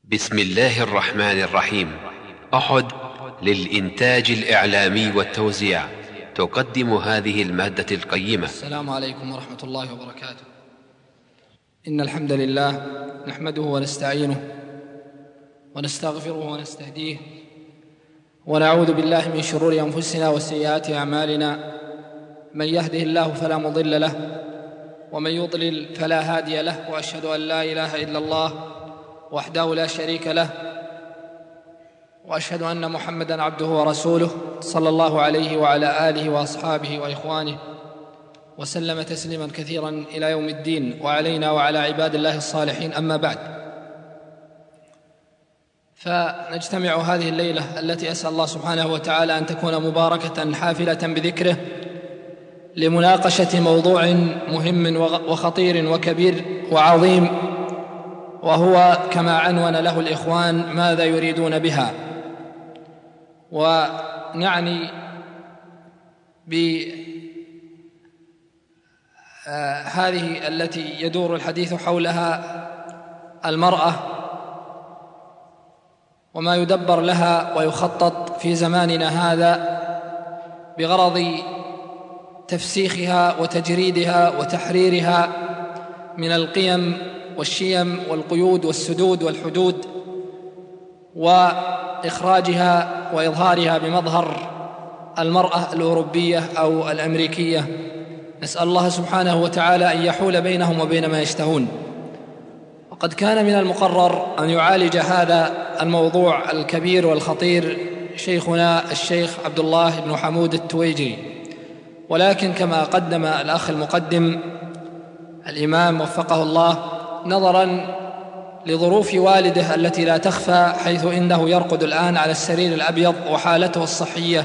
بسم الله الرحمن الرحيم. أحد للإنتاج الإعلامي والتوزيع تقدم هذه المادة القيمة. السلام عليكم ورحمة الله وبركاته. إن الحمد لله نحمده ونستعينه ونستغفره ونستهديه ونعوذ بالله من شرور أنفسنا وسيئات أعمالنا. من يهده الله فلا مضل له ومن يضلل فلا هادي له، وأشهد أن لا إله إلا الله وحده لا شريك له، وأشهد أن محمدًا عبده ورسوله صلى الله عليه وعلى آله وأصحابه وإخوانه وسلم تسليمًا كثيرًا إلى يوم الدين، وعلينا وعلى عباد الله الصالحين. أما بعد، فنجتمع هذه الليلة التي أسأل الله سبحانه وتعالى أن تكون مباركة حافلة بذكره لمناقشة موضوع مهم وخطير وكبير وعظيم، وهو كما عنون له الإخوان ماذا يريدون بها. ونعني بهذه التي يدور الحديث حولها المرأة وما يدبر لها ويخطط في زماننا هذا بغرض تفسيخها وتجريدها وتحريرها من القيم والشيم والقيود والسدود والحدود، وإخراجها وإظهارها بمظهر المرأة الأوروبية أو الأمريكية. نسأل الله سبحانه وتعالى أن يحول بينهم وبين ما يشتهون. وقد كان من المقرر أن يعالج هذا الموضوع الكبير والخطير شيخنا الشيخ عبد الله بن حمود التويجري، ولكن كما قدم الأخ المقدم الإمام وفقه الله، نظراً لظروف والده التي لا تخفى، حيث إنه يرقد الآن على السرير الأبيض وحالته الصحية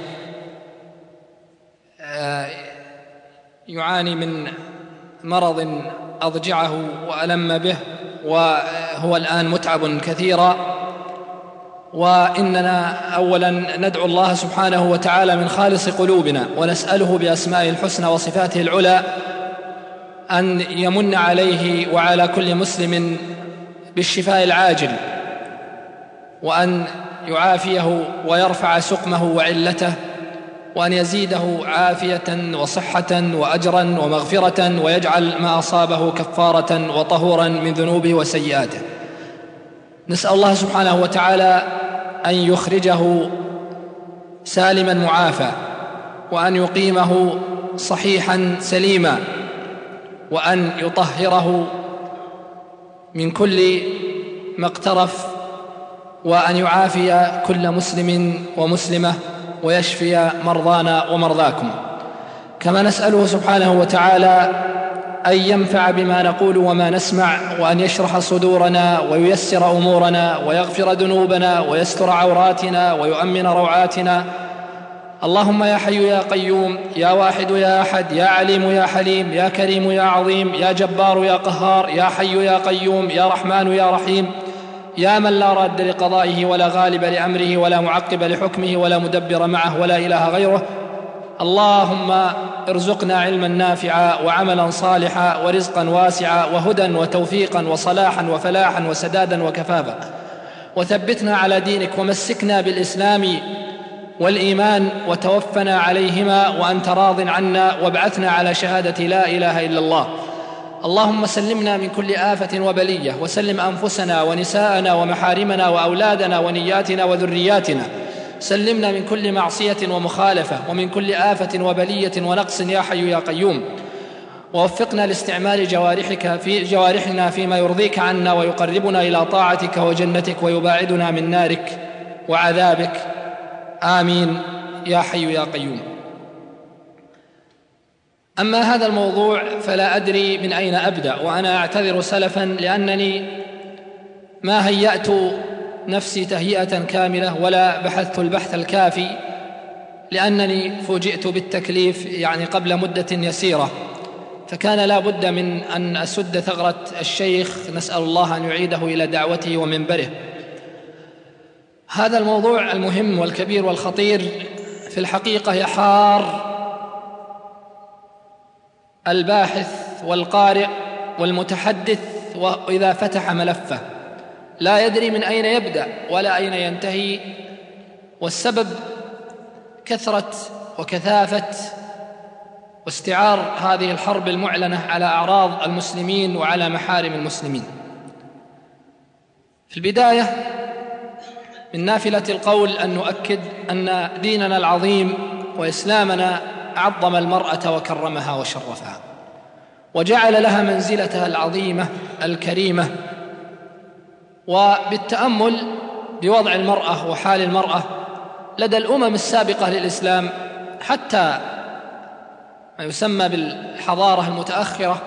يعاني من مرض أضجعه وألم به، وهو الآن متعب كثيرا. وإننا أولاً ندعو الله سبحانه وتعالى من خالص قلوبنا ونسأله بأسمائه الحسنى وصفاته العلى أن يمن عليه وعلى كل مسلم بالشفاء العاجل، وأن يعافيه ويرفع سقمه وعلته، وأن يزيده عافية وصحة وأجرا ومغفرة، ويجعل ما أصابه كفارة وطهورا من ذنوبه وسيئاته. نسأل الله سبحانه وتعالى أن يخرجه سالما معافى، وأن يقيمه صحيحا سليما، وأن يطهره من كل ما اقترف، وأن يعافي كل مسلم ومسلمة، ويشفي مرضانا ومرضاكم. كما نسأله سبحانه وتعالى أن ينفع بما نقول وما نسمع، وأن يشرح صدورنا وييسر أمورنا ويغفر ذنوبنا ويستر عوراتنا ويؤمن روعاتنا. اللهم يا حي يا قيوم، يا واحد يا أحد، يا عليم يا حليم، يا كريم يا عظيم، يا جبار يا قهار، يا حي يا قيوم، يا رحمن يا رحيم، يا من لا راد لقضائه ولا غالب لأمره ولا معقب لحكمه ولا مدبر معه ولا إله غيره. اللهم ارزقنا علما نافعا وعملا صالحا ورزقا واسعا وهدى وتوفيقا وصلاحا وفلاحا وسدادا وكفافا، وثبتنا على دينك، ومسكنا بالإسلام والإيمان، وتوفنا عليهما وأنت راض عنا، وابعثنا على شهادة لا إله إلا الله. اللهم سلمنا من كل آفة وبلية، وسلم أنفسنا ونساءنا ومحارمنا وأولادنا ونياتنا وذرياتنا. سلمنا من كل معصية ومخالفة، ومن كل آفة وبلية ونقص يا حي يا قيوم. ووفقنا لاستعمال جوارحنا فيما يرضيك عنا ويقربنا إلى طاعتك وجنتك ويباعدنا من نارك وعذابك. آمين يا حي يا قيوم. أما هذا الموضوع فلا أدري من أين أبدأ، وأنا أعتذر سلفا لأنني ما هيأت نفسي تهيئة كاملة ولا بحثت البحث الكافي، لأنني فوجئت بالتكليف قبل مدة يسيرة، فكان لا بد من أن أسد ثغرة الشيخ، نسأل الله أن يعيده إلى دعوته ومنبره. هذا الموضوع المهم والكبير والخطير في الحقيقة يحار الباحث والقارئ والمتحدث وإذا فتح ملفه، لا يدري من أين يبدأ ولا أين ينتهي، والسبب كثرة وكثافة واستعار هذه الحرب المعلنة على أعراض المسلمين وعلى محارم المسلمين. في البداية من نافلة القول أن نؤكد أن ديننا العظيم وإسلامنا عظم المرأة وكرمها وشرفها وجعل لها منزلتها العظيمة الكريمة. وبالتأمل بوضع المرأة وحال المرأة لدى الأمم السابقة للإسلام حتى ما يسمى بالحضارة المتأخرة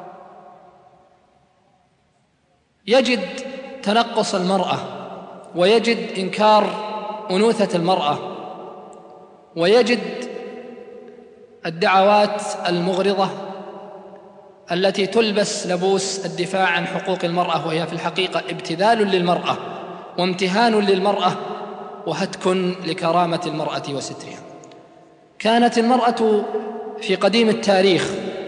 يجد تنقص المرأة، ويجد إنكار أنوثة المرأة، ويجد الدعوات المغرضة التي تلبس لبوس الدفاع عن حقوق المرأة، وهي في الحقيقة ابتذال للمرأة وامتهان للمرأة وهتك لكرامة المرأة وسترها. كانت المرأة في قديم التاريخ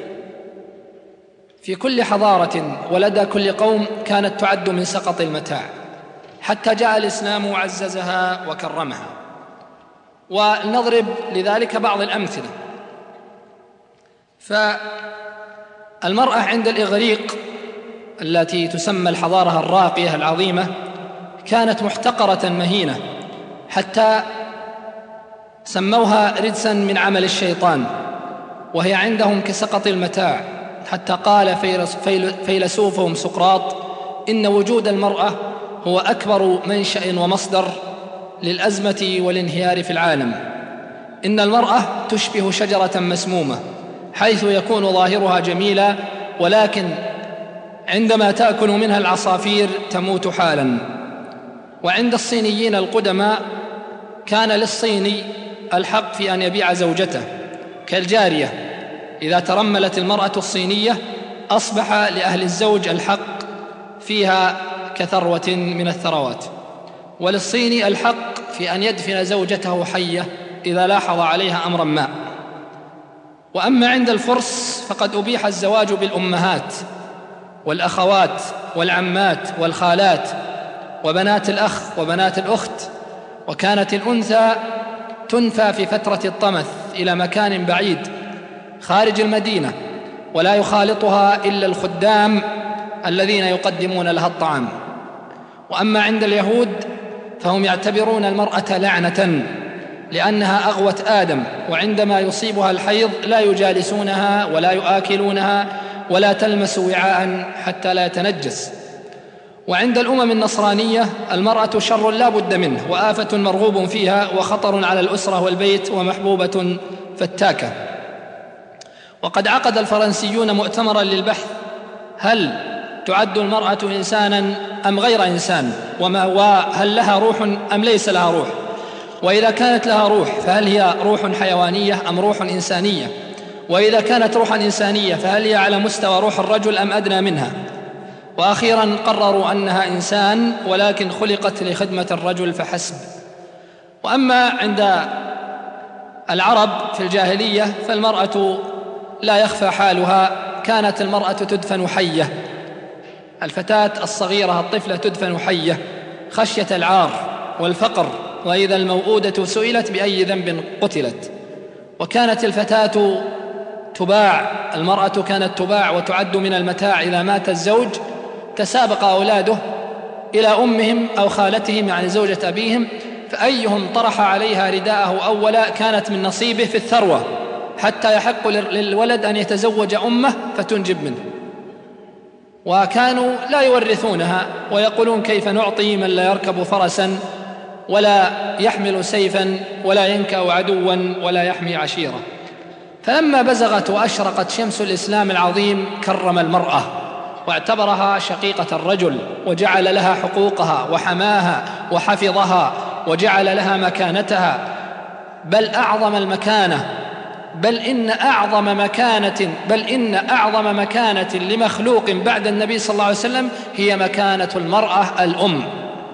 في كل حضارة ولدى كل قوم كانت تعد من سقط المتاع، حتى جاء الإسلام وعززها وكرمها. ولنضرب لذلك بعض الأمثلة. فالمرأة عند الإغريق التي تسمى الحضارة الراقية العظيمة كانت محتقرة مهينة، حتى سموها رجسا من عمل الشيطان، وهي عندهم كسقط المتاع، حتى قال فيلسوفهم سقراط إن وجود المرأة هو أكبر منشأ ومصدر للأزمة والانهيار في العالم. إن المرأة تشبه شجرة مسمومة حيث يكون ظاهرها جميلا، ولكن عندما تأكل منها العصافير تموت حالا. وعند الصينيين القدماء كان للصيني الحق في أن يبيع زوجته كالجارية، إذا ترملت المرأة الصينية أصبح لأهل الزوج الحق فيها كثروة من الثروات. وللصيني الحق في أن يدفن زوجته حية إذا لاحظ عليها أمرا ما. وأما عند الفرس فقد أبيح الزواج بالأمهات والأخوات والعمات والخالات وبنات الأخ وبنات الأخت، وكانت الأنثى تنفى في فترة الطمث إلى مكان بعيد خارج المدينة، ولا يخالطها إلا الخدام الذين يقدمون لها الطعام. وأما عند اليهود فهم يعتبرون المرأة لعنة لأنها أغوت آدم، وعندما يصيبها الحيض لا يجالسونها ولا يؤكلونها ولا تلمس وعاء حتى لا يتنجس. وعند الأمم النصرانية المرأة شر لا بد منه وآفة مرغوب فيها وخطر على الأسرة والبيت ومحبوبة فتاكة. وقد عقد الفرنسيون مؤتمرا للبحث هل تعد المرأة إنسانا أم غير إنسان، وهل لها روح أم ليس لها روح، وإذا كانت لها روح فهل هي روح حيوانية أم روح إنسانية، وإذا كانت روحا إنسانية فهل هي على مستوى روح الرجل أم أدنى منها. وأخيرا قرروا أنها إنسان ولكن خلقت لخدمة الرجل فحسب. وأما عند العرب في الجاهلية فالمرأة لا يخفى حالها، كانت المرأة تدفن حية، الفتاة الصغيرة الطفلة تدفن حية خشية العار والفقر، وإذا الموءودة سئلت بأي ذنب قتلت. وكانت الفتاة تباع، المرأة كانت تباع وتعد من المتاع. إذا مات الزوج تسابق أولاده إلى أمهم أو خالتهم يعني زوجة أبيهم، فأيهم طرح عليها رداءه أولا كانت من نصيبه في الثروة، حتى يحق للولد أن يتزوج أمه فتنجب منه. وكانوا لا يورثونها ويقولون كيف نعطي من لا يركب فرسا ولا يحمل سيفا ولا ينكأ عدوا ولا يحمي عشيرة. فلما بزغت وأشرقت شمس الإسلام العظيم كرم المرأة واعتبرها شقيقة الرجل، وجعل لها حقوقها وحماها وحفظها وجعل لها مكانتها، بل أعظم المكانة، بل إن أعظم مكانة لمخلوق بعد النبي صلى الله عليه وسلم هي مكانة المرأة الأم.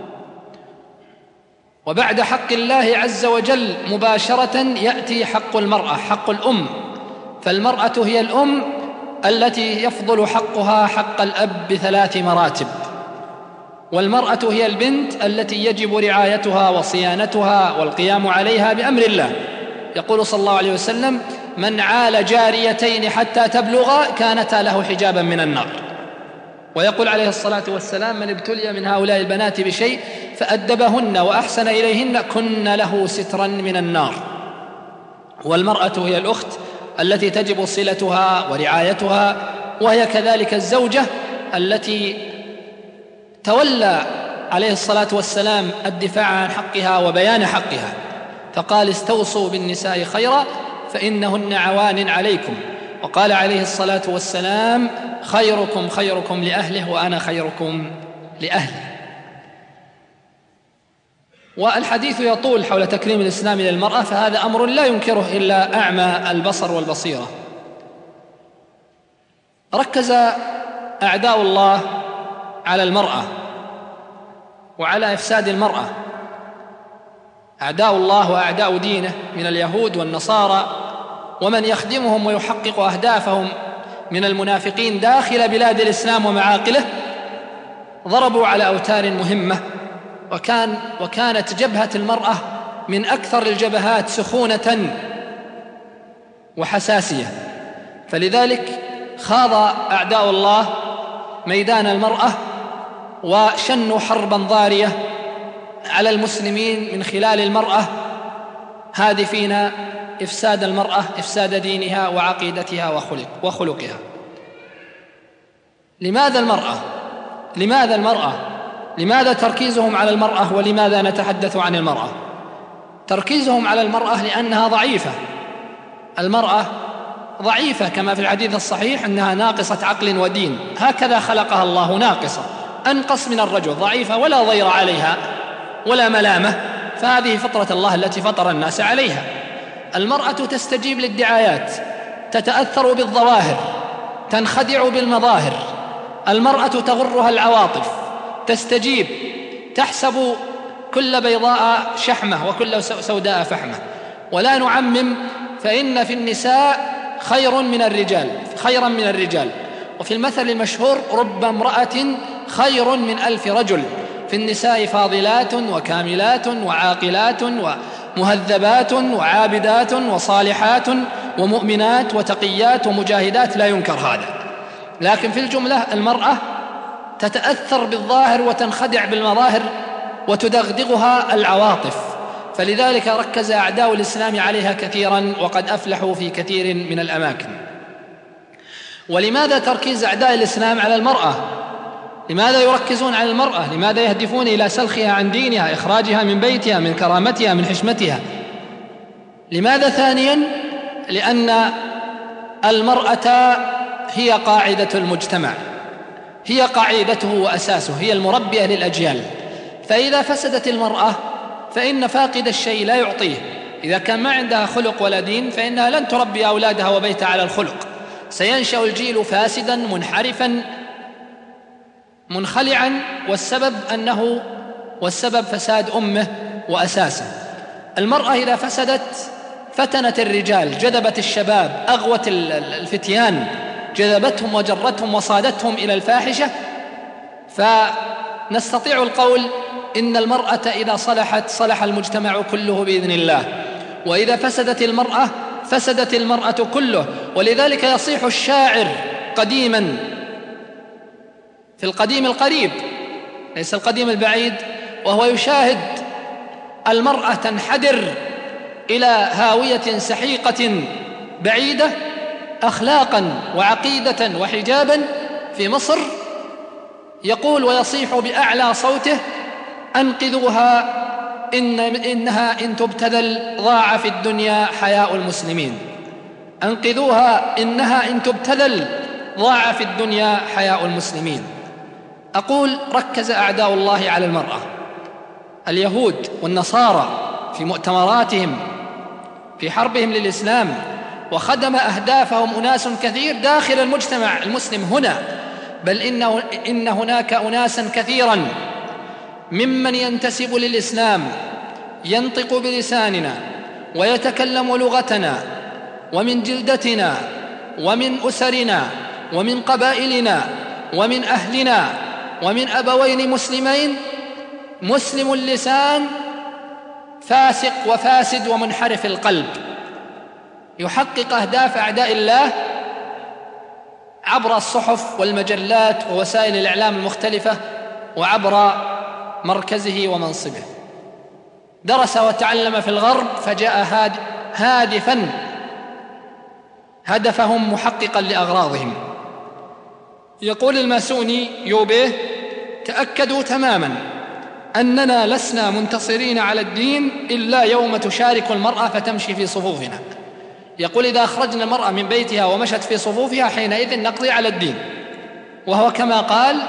وبعد حق الله عز وجل مباشرة يأتي حق المرأة، حق الأم. فالمرأة هي الأم التي يفضل حقها حق الأب ب3 مراتب. والمرأة هي البنت التي يجب رعايتها وصيانتها والقيام عليها بأمر الله. يقول صلى الله عليه وسلم: من عال جاريتين حتى تبلغا كانتا له حجابا من النار. ويقول عليه الصلاة والسلام: من ابتلي من هؤلاء البنات بشيء فأدبهن وأحسن إليهن كن له سترا من النار. والمرأة هي الأخت التي تجب صلتها ورعايتها، وهي كذلك الزوجة التي تولى عليه الصلاة والسلام الدفاع عن حقها وبيان حقها، فقال: استوصوا بالنساء خيرا فإنهن عوان عليكم. وقال عليه الصلاة والسلام: خيركم خيركم لأهله وأنا خيركم لأهلي. والحديث يطول حول تكريم الإسلام للمرأة، فهذا أمر لا ينكره إلا أعمى البصر والبصيرة. ركز أعداء الله على المرأة وعلى إفساد المرأة، أعداء الله وأعداء دينه من اليهود والنصارى ومن يخدمهم ويحقق أهدافهم من المنافقين داخل بلاد الإسلام ومعاقله، ضربوا على أوتار مهمة، وكانت جبهة المرأة من أكثر الجبهات سخونة وحساسية. فلذلك خاض أعداء الله ميدان المرأة وشنوا حربا ضارية على المسلمين من خلال المرأة، هادفين إفساد المرأة، إفساد دينها وعقيدتها وخلقها. لماذا المرأة؟ لماذا المرأة؟ لماذا تركيزهم على المرأة؟ ولماذا نتحدث عن المرأة؟ تركيزهم على المرأة لأنها ضعيفة. المرأة ضعيفة كما في الحديث الصحيح أنها ناقصة عقل ودين، هكذا خلقها الله، ناقصة، أنقص من الرجل، ضعيفة ولا ضير عليها ولا ملامة، فهذه فطرة الله التي فطر الناس عليها. المرأة تستجيب للدعايات، تتأثر بالظواهر، تنخدع بالمظاهر. المرأة تغرها العواطف، تستجيب، تحسب كل بيضاء شحمة وكل سوداء فحمة. ولا نعمم، فإن في النساء خيرا من الرجال. وفي المثل المشهور: رب امرأة خير من 1000 رجل. في النساء فاضلات وكاملات وعاقلات ومهذبات وعابدات وصالحات ومؤمنات وتقيات ومجاهدات، لا ينكر هذا. لكن في الجملة المرأة تتأثر بالظاهر وتنخدع بالمظاهر وتدغدغها العواطف، فلذلك ركز أعداء الإسلام عليها كثيرا وقد أفلحوا في كثير من الأماكن. ولماذا تركيز أعداء الإسلام على المرأة؟ لماذا يركزون على المرأة؟ لماذا يهدفون إلى سلخها عن دينها، إخراجها من بيتها، من كرامتها، من حشمتها؟ لماذا ثانيا؟ لأن المرأة هي قاعدة المجتمع، هي قاعدته وأساسه، هي المربية للأجيال. فإذا فسدت المرأة فإن فاقد الشيء لا يعطيه. إذا كان ما عندها خلق ولا دين فإنها لن تربي أولادها وبيتها على الخلق، سينشأ الجيل فاسدا منحرفا منخلعا، والسبب فساد أمه وأساسه. المرأة إذا فسدت فتنت الرجال، جذبت الشباب، أغوت الفتيان، جذبتهم وجرتهم وصادتهم إلى الفاحشة. فنستطيع القول إن المرأة إذا صلحت صلح المجتمع كله بإذن الله، وإذا فسدت المرأة فسدت المرأة كله. ولذلك يصيح الشاعر قديما في القديم القريب، ليس القديم البعيد، وهو يشاهد المرأة تنحدر إلى هاوية سحيقة بعيدة أخلاقا وعقيدة وحجابا في مصر، يقول ويصيح بأعلى صوته: أنقذوها إنها إن تبتذل ضاع في الدنيا حياء المسلمين. أنقذوها إنها إن تبتذل ضاع في الدنيا حياء المسلمين. أقول ركز أعداء الله على المرأة، اليهود والنصارى في مؤتمراتهم في حربهم للإسلام، وخدم أهدافهم أناس كثير داخل المجتمع المسلم هنا، بل إن هناك أناسا كثيرا ممن ينتسب للإسلام ينطق بلساننا ويتكلم لغتنا ومن جلدتنا ومن أسرنا ومن قبائلنا ومن أهلنا ومن أبوين مسلمين مسلم اللسان فاسق وفاسد ومنحرف القلب، يحقق أهداف أعداء الله عبر الصحف والمجلات ووسائل الإعلام المختلفة وعبر مركزه ومنصبه. درس وتعلم في الغرب فجاء هادفا هدفهم محققا لأغراضهم. يقول الماسوني يوبيه: تأكدوا تماما أننا لسنا منتصرين على الدين إلا يوم تشارك المرأة فتمشي في صفوفنا. يقول: إذا أخرجنا المرأة من بيتها ومشت في صفوفها حينئذ نقضي على الدين. وهو كما قال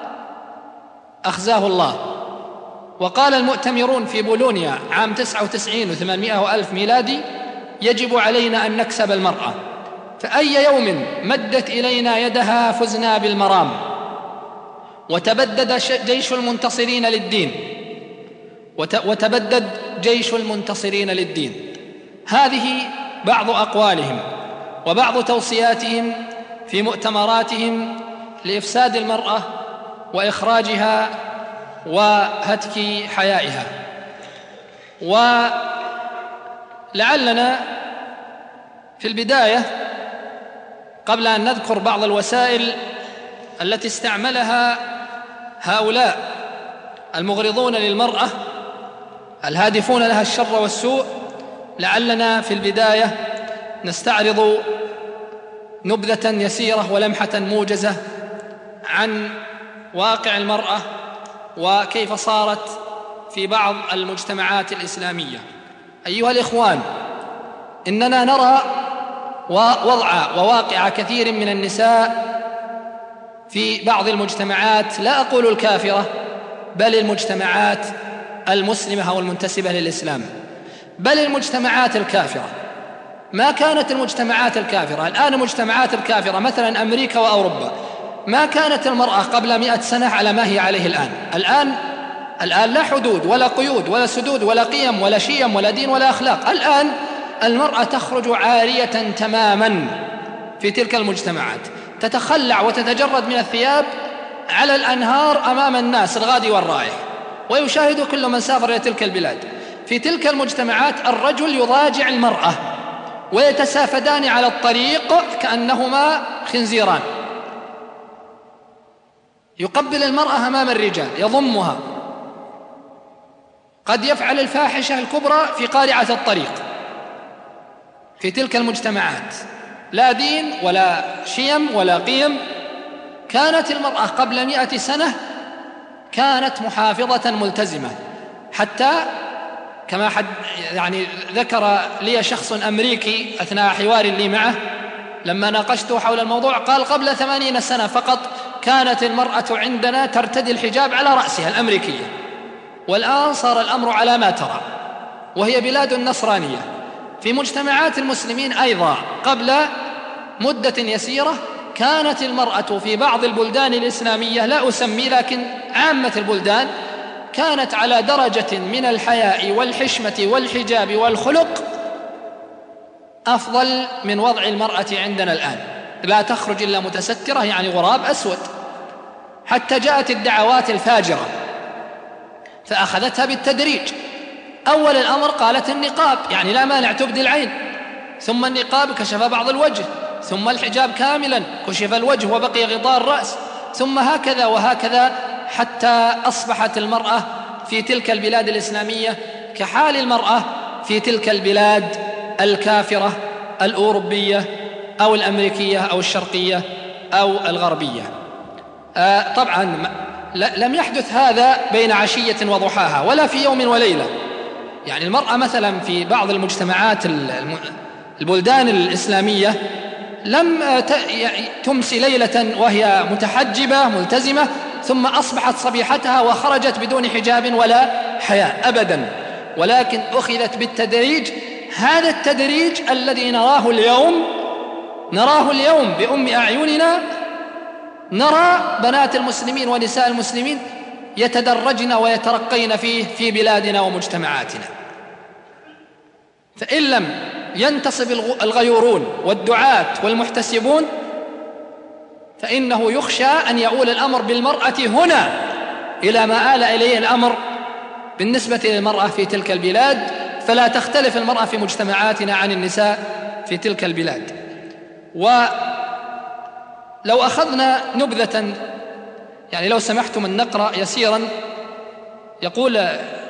أخزاه الله. وقال المؤتمرون في بولونيا عام 99 و800 وألف ميلادي: يجب علينا أن نكسب المرأة، فأي يوم مدت إلينا يدها فزنا بالمرام. وتبدد جيش المنتصرين للدين وتبدد جيش المنتصرين للدين. هذه بعض أقوالهم وبعض توصياتهم في مؤتمراتهم لإفساد المرأة وإخراجها وهتك حيائها. ولعلنا في البداية قبل أن نذكر بعض الوسائل التي استعملها هؤلاء المغرضون للمرأة الهادفون لها الشر والسوء، لعلنا في البداية نستعرض نبذة يسيرة ولمحة موجزة عن واقع المرأة وكيف صارت في بعض المجتمعات الإسلامية. أيها الإخوان، إننا نرى وضع وواقع كثير من النساء في بعض المجتمعات، لا أقول الكافرة، بل المجتمعات المسلمة أو المنتسبة للإسلام، بل المجتمعات الكافرة. ما كانت المجتمعات الكافرة الآن، المجتمعات الكافرة مثلا أمريكا وأوروبا، ما كانت المرأة قبل 100 سنة على ما هي عليه الآن لا حدود ولا قيود ولا سدود ولا قيم ولا شيم ولا دين ولا أخلاق. الآن المرأة تخرج عارية تماما في تلك المجتمعات، تتخلع وتتجرد من الثياب على الأنهار أمام الناس الغادي والرايح، ويشاهد كل من سافر إلى تلك البلاد. في تلك المجتمعات الرجل يضاجع المرأة ويتسافدان على الطريق كأنهما خنزيران، يقبل المرأة أمام الرجال، يضمها، قد يفعل الفاحشة الكبرى في قارعة الطريق. في تلك المجتمعات لا دين ولا شيم ولا قيم. كانت المرأة قبل 100 سنة كانت محافظة ملتزمة، حتى كما ذكر لي شخص أمريكي أثناء حوار لي معه لما ناقشته حول الموضوع، قال: قبل 80 سنة فقط كانت المرأة عندنا ترتدي الحجاب على رأسها الأمريكية، والآن صار الأمر على ما ترى، وهي بلاد نصرانية. في مجتمعات المسلمين أيضا قبل مدة يسيرة كانت المرأة في بعض البلدان الإسلامية، لا أسمي لكن عامة البلدان، كانت على درجة من الحياء والحشمة والحجاب والخلق أفضل من وضع المرأة عندنا الآن. لا تخرج إلا متسترة، يعني غراب أسود، حتى جاءت الدعوات الفاجرة فأخذتها بالتدريج. أول الأمر قالت النقاب، يعني لا مانع تبدي العين، ثم النقاب كشف بعض الوجه، ثم الحجاب كاملا كشف الوجه وبقي غطاء الرأس، ثم هكذا وهكذا، حتى أصبحت المرأة في تلك البلاد الإسلامية كحال المرأة في تلك البلاد الكافرة الأوروبية أو الأمريكية أو الشرقية أو الغربية. طبعا لم يحدث هذا بين عشية وضحاها ولا في يوم وليلة. يعني المرأة مثلا في بعض المجتمعات البلدان الإسلامية لم تمسي ليلة وهي متحجبة ملتزمة ثم أصبحت صبيحتها وخرجت بدون حجاب ولا حياء أبدا، ولكن أخذت بالتدريج. هذا التدريج الذي نراه اليوم بأم أعيننا، نرى بنات المسلمين ونساء المسلمين يتدرجن ويترقين فيه في بلادنا ومجتمعاتنا. فإن لم ينتصب الغيورون والدعاة والمحتسبون فإنه يخشى أن يؤول الأمر بالمرأة هنا إلى ما آل إليه الأمر بالنسبة للمرأة في تلك البلاد، فلا تختلف المرأة في مجتمعاتنا عن النساء في تلك البلاد. ولو أخذنا نبذة، يعني لو سمحتم أن نقرأ يسيرا. يقول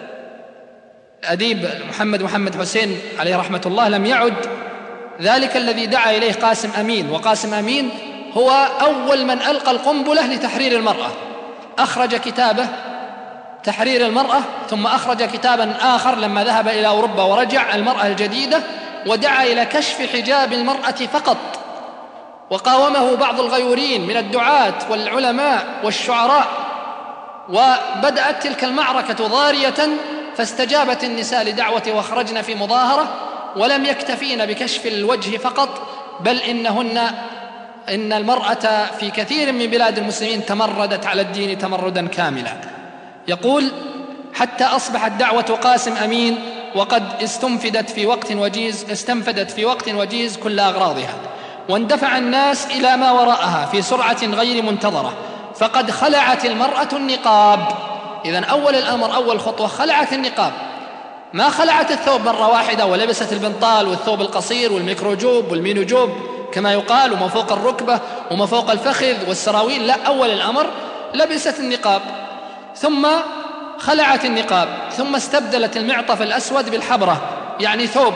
أديب محمد حسين عليه رحمة الله: لم يعد ذلك الذي دعا إليه قاسم أمين، وقاسم أمين هو أول من ألقى القنبلة لتحرير المرأة، أخرج كتابه تحرير المرأة، ثم أخرج كتابا آخر لما ذهب إلى أوروبا ورجع، المرأة الجديدة، ودعا إلى كشف حجاب المرأة فقط، وقاومه بعض الغيورين من الدعاة والعلماء والشعراء، وبدأت تلك المعركة ضارية، فاستجابت النساء لدعوته وخرجن في مظاهرة، ولم يكتفين بكشف الوجه فقط، بل إن المرأة في كثير من بلاد المسلمين تمردت على الدين تمردا كاملا. يقول: حتى أصبحت دعوة قاسم أمين وقد استنفدت في وقت وجيز كل أغراضها، واندفع الناس إلى ما وراءها في سرعة غير منتظرة، فقد خلعت المرأة النقاب. إذن أول الأمر، أول خطوة، خلعت النقاب، ما خلعت الثوب مرة واحدة ولبست البنطال والثوب القصير والميكروجوب والمينوجوب كما يقال، وما فوق الركبة وما فوق الفخذ والسراويل، لا، أول الأمر لبست النقاب، ثم خلعت النقاب، ثم استبدلت المعطف الأسود بالحبرة، يعني ثوب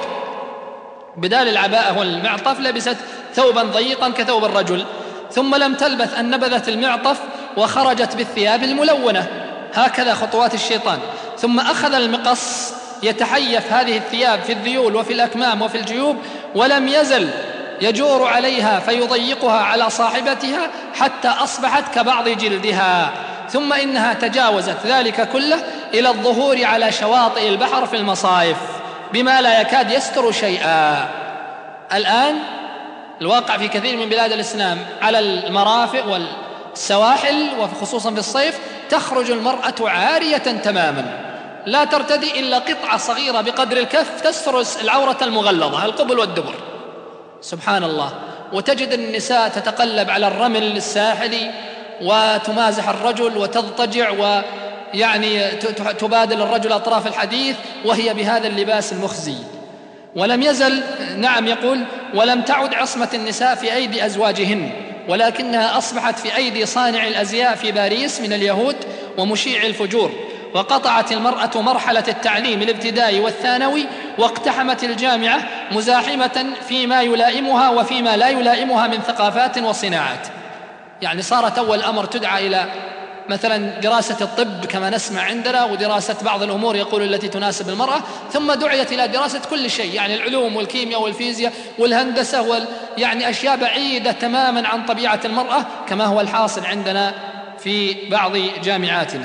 بدال العباءة والمعطف لبست ثوبا ضيقا كثوب الرجل، ثم لم تلبث أن نبذت المعطف وخرجت بالثياب الملونة. هكذا خطوات الشيطان. ثم أخذ المقص يتحيف هذه الثياب في الذيول وفي الأكمام وفي الجيوب، ولم يزل يجور عليها فيضيقها على صاحبتها حتى أصبحت كبعض جلدها، ثم إنها تجاوزت ذلك كله إلى الظهور على شواطئ البحر في المصايف بما لا يكاد يستر شيئا. الآن الواقع في كثير من بلاد الإسلام على المرافق والسواحل، وخصوصا في الصيف، تخرج المرأة عارية تماما، لا ترتدي إلا قطعة صغيرة بقدر الكف تستر العورة المغلظة، القبل والدبر. سبحان الله. وتجد النساء تتقلب على الرمل الساحلي وتمازح الرجل وتضطجع، ويعني تبادل الرجل أطراف الحديث وهي بهذا اللباس المخزي. ولم يزل، نعم، يقول: ولم تعد عصمة النساء في أيدي أزواجهن، ولكنها أصبحت في أيدي صانع الأزياء في باريس من اليهود ومشيع الفجور. وقطعت المرأة مرحلة التعليم الابتدائي والثانوي، واقتحمت الجامعة مزاحمة فيما يلائمها وفيما لا يلائمها من ثقافات وصناعات. يعني صارت أول أمر تدعى إلى مثلا دراسة الطب كما نسمع عندنا، ودراسة بعض الأمور يقول التي تناسب المرأة، ثم دعيت إلى دراسة كل شيء، يعني العلوم والكيمياء والفيزياء والهندسة يعني أشياء بعيدة تماما عن طبيعة المرأة كما هو الحاصل عندنا في بعض جامعاتنا.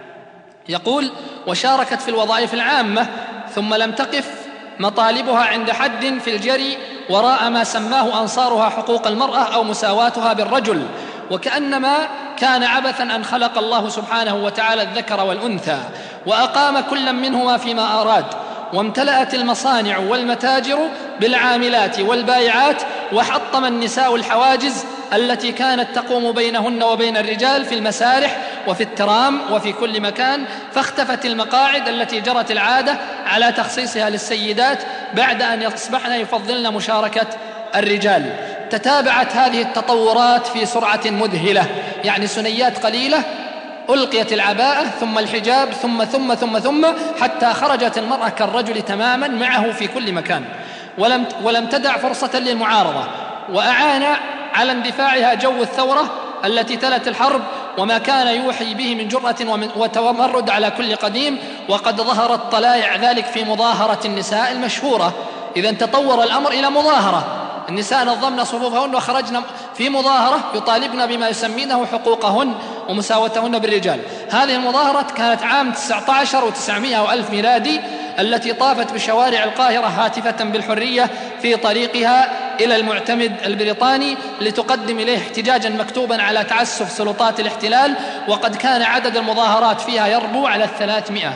يقول: وشاركت في الوظائف العامة، ثم لم تقف مطالبها عند حد في الجري وراء ما سماه أنصارها حقوق المرأة أو مساواتها بالرجل، وكأنما كان عبثا أن خلق الله سبحانه وتعالى الذكر والأنثى وأقام كل منهما فيما أراد، وامتلأت المصانع والمتاجر بالعاملات والبائعات، وحطم النساء الحواجز التي كانت تقوم بينهن وبين الرجال في المسارح وفي الترام وفي كل مكان، فاختفت المقاعد التي جرت العادة على تخصيصها للسيدات بعد أن يصبحن يفضلن مشاركة الرجال. تتابعت هذه التطورات في سرعة مذهلة، يعني سنيات قليلة ألقيت العباءة ثم الحجاب ثم ثم ثم ثم حتى خرجت المرأة كالرجل تماما معه في كل مكان، ولم تدع فرصة للمعارضة، وأعان على اندفاعها جو الثورة التي تلت الحرب وما كان يوحي به من جرأة وتمرد على كل قديم، وقد ظهرت طلائع ذلك في مظاهرة النساء المشهورة. إذن تطور الأمر إلى مظاهرة، النساء نظمن صفوفهن وخرجن في مظاهرة يطالبن بما يسمينه حقوقهن ومساواتهن بالرجال. هذه المظاهرة كانت عام 19 و900 وألف ميلادي، التي طافت بشوارع القاهرة هاتفة بالحرية في طريقها إلى المعتمد البريطاني لتقدم إليه احتجاجا مكتوبا على تعسف سلطات الاحتلال، وقد كان عدد المظاهرات فيها يربو على 300.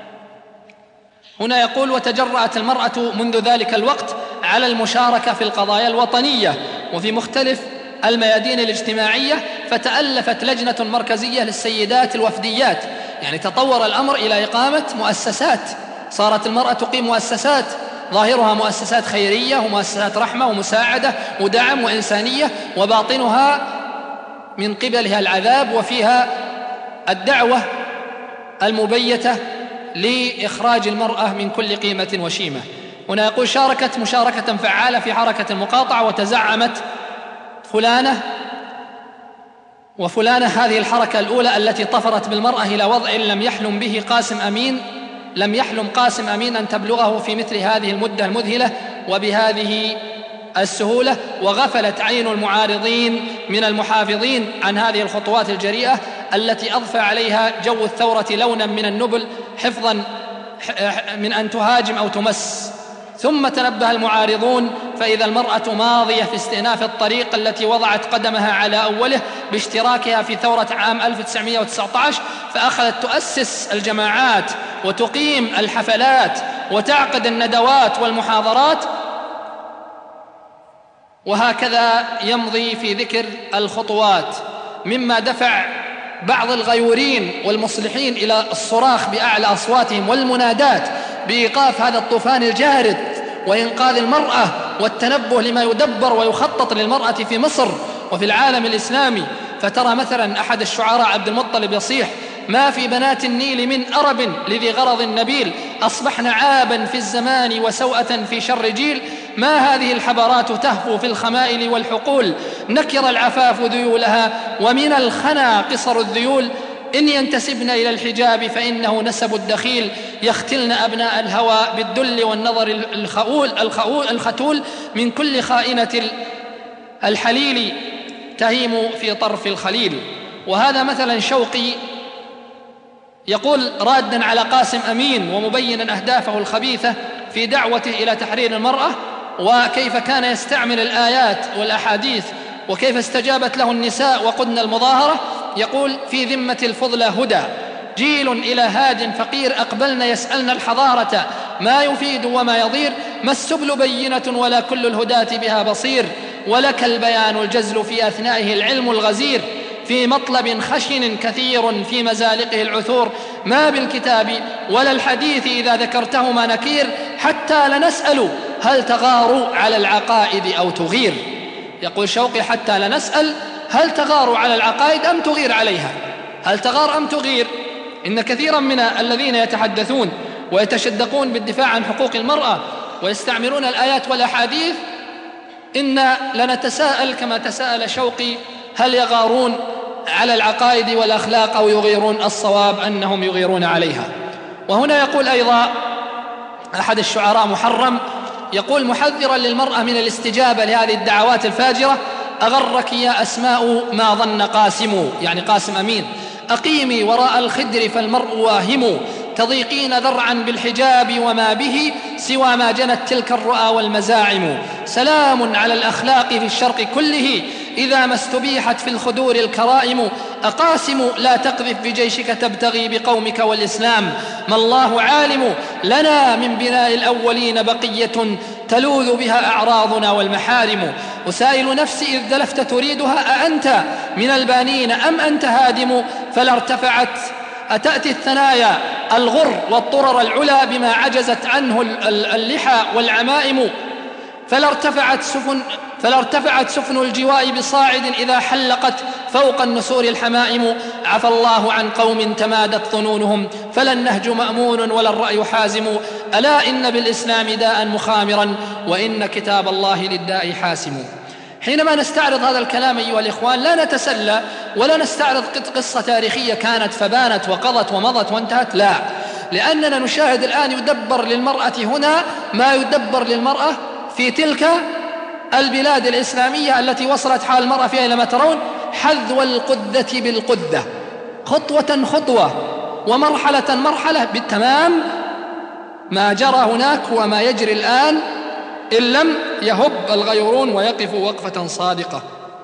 هنا يقول: وتجرأت المرأة منذ ذلك الوقت على المشاركة في القضايا الوطنية وفي مختلف الميادين الاجتماعية، فتألفت لجنة مركزية للسيدات الوفديات. يعني تطور الأمر إلى إقامة مؤسسات، صارت المرأة تقيم مؤسسات ظاهرها مؤسسات خيرية ومؤسسات رحمة ومساعدة ودعم وإنسانية، وباطنها من قبلها العذاب وفيها الدعوة المبيتة لإخراج المرأة من كل قيمة وشيمة. هنا يقول شاركت مشاركة فعالة في حركة المقاطعة وتزعمت فلانة وفلانة. هذه الحركة الأولى التي طفرت بالمرأة إلى وضع لم يحلم قاسم أمين أن تبلغه في مثل هذه المدة المذهلة وبهذه السهولة. وغفلت عين المعارضين من المحافظين عن هذه الخطوات الجريئة التي أضفى عليها جو الثورة لونا من النبل حفظا من أن تهاجم أو تمس. ثم تنبه المعارضون فإذا المرأة ماضية في استئناف الطريق التي وضعت قدمها على أوله باشتراكها في ثورة عام 1919، فأخذت تؤسس الجماعات وتقيم الحفلات وتعقد الندوات والمحاضرات. وهكذا يمضي في ذكر الخطوات، مما دفع بعض الغيورين والمصلحين إلى الصراخ بأعلى أصواتهم والمنادات بإيقاف هذا الطوفان الجارد وإنقاذ المرأة والتنبه لما يدبر ويخطط للمرأة في مصر وفي العالم الإسلامي. فترى مثلا أحد الشعراء عبد المطلب يصيح: ما في بنات النيل من أرب لذي غرض نبيل، أصبحن عابا في الزمان وسوءة في شر جيل، ما هذه الحبرات تهفو في الخمائل والحقول، نكر العفاف ذيولها ومن الخنا قصر الذيول، إن ينتسبن إلى الحجاب فإنه نسب الدخيل، يختلن أبناء الهوى بالدل والنظر الختول، من كل خائنة الحليل تهيم في طرف الخليل. وهذا مثلا شوقي يقول رادا على قاسم أمين ومبينا أهدافه الخبيثة في دعوته إلى تحرير المرأة، وكيف كان يستعمل الآيات والأحاديث، وكيف استجابت له النساء وقدن المظاهرة. يقول: في ذمة الفضلى هدى، جيل إلى هاد فقير، أقبلن يسألن الحضارة ما يفيد وما يضير، ما السبل بينة ولا كل الهداة بها بصير، ولك البيان الجزل في أثنائه العلم الغزير، في مطلب خشن كثير في مزالقه العثور، ما بالكتاب ولا الحديث إذا ذكرتهما نكير، حتى لنسأل هل تغار على العقائد أو تغير. يقول شوقي: حتى لنسأل هل تغار على العقائد أم تغير عليها، هل تغار أم تغير. إن كثيرا من الذين يتحدثون ويتشدقون بالدفاع عن حقوق المرأة ويستعملون الآيات والأحاديث، إن لنتساءل كما تساءل شوقي: هل يغارون على العقائد والأخلاق أو يغيرون؟ الصواب أنهم يغيرون عليها. وهنا يقول أيضا أحد الشعراء محرم، يقول محذرا للمرأة من الاستجابة لهذه الدعوات الفاجرة: أغرك يا أسماء ما ظن قاسم، يعني قاسم أمين، أقيمي وراء الخدر فالمرء واهم، تضيقين ذرعا بالحجاب وما به سوى ما جنت تلك الرؤى والمزاعم، سلام على الأخلاق في الشرق كله إذا ما استبيحت في الخدور الكرائم، أقاسم لا تقذف بجيشك تبتغي بقومك والإسلام، ما الله عالم لنا من بناء الأولين بقية تلوذ بها أعراضنا والمحارم، أسائل نفسي إذ دلفت تريدها أأنت من البانين أم أنت هادم، فلا ارتفعت أتأتي الثنايا الغر والطرر العلا بما عجزت عنه اللحى والعمائم، فلا ارتفعت سفن الجواء بصاعد إذا حلقت فوق النسور الحمائم، عفى الله عن قوم تمادت ظنونهم فلا النهج مأمون ولا الرأي حازم، ألا إن بالإسلام داء مخامرا وإن كتاب الله للداء حاسم. حينما نستعرض هذا الكلام أيها الإخوان لا نتسلى ولا نستعرض قصة تاريخية كانت فبانت وقضت ومضت وانتهت، لا، لأننا نشاهد الآن يدبر للمرأة هنا ما يدبر للمرأة في تلك البلاد الإسلامية التي وصلت حال المرأة فيها إلى ما ترون، حذو القدة بالقدة، خطوة خطوة ومرحلة مرحلة بالتمام. ما جرى هناك هو ما يجري الآن إن لم يهب الغيرون ويقفوا وقفة صادقة.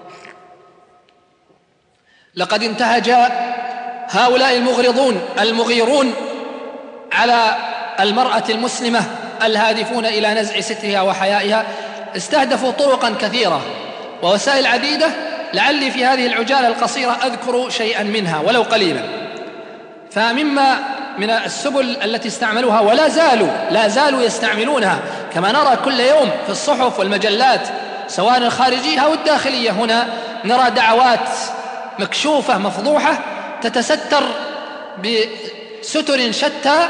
لقد انتهج هؤلاء المغيرون على المرأة المسلمة الهادفون إلى نزع سترها وحيائها، استهدفوا طرقا كثيرة ووسائل عديدة لعلي في هذه العجالة القصيرة أذكر شيئا منها ولو قليلا. فمما من السبل التي استعملوها لا زالوا يستعملونها، كما نرى كل يوم في الصحف والمجلات سواء الخارجية أو الداخلية، هنا نرى دعوات مكشوفة مفضوحة تتستر بستر شتى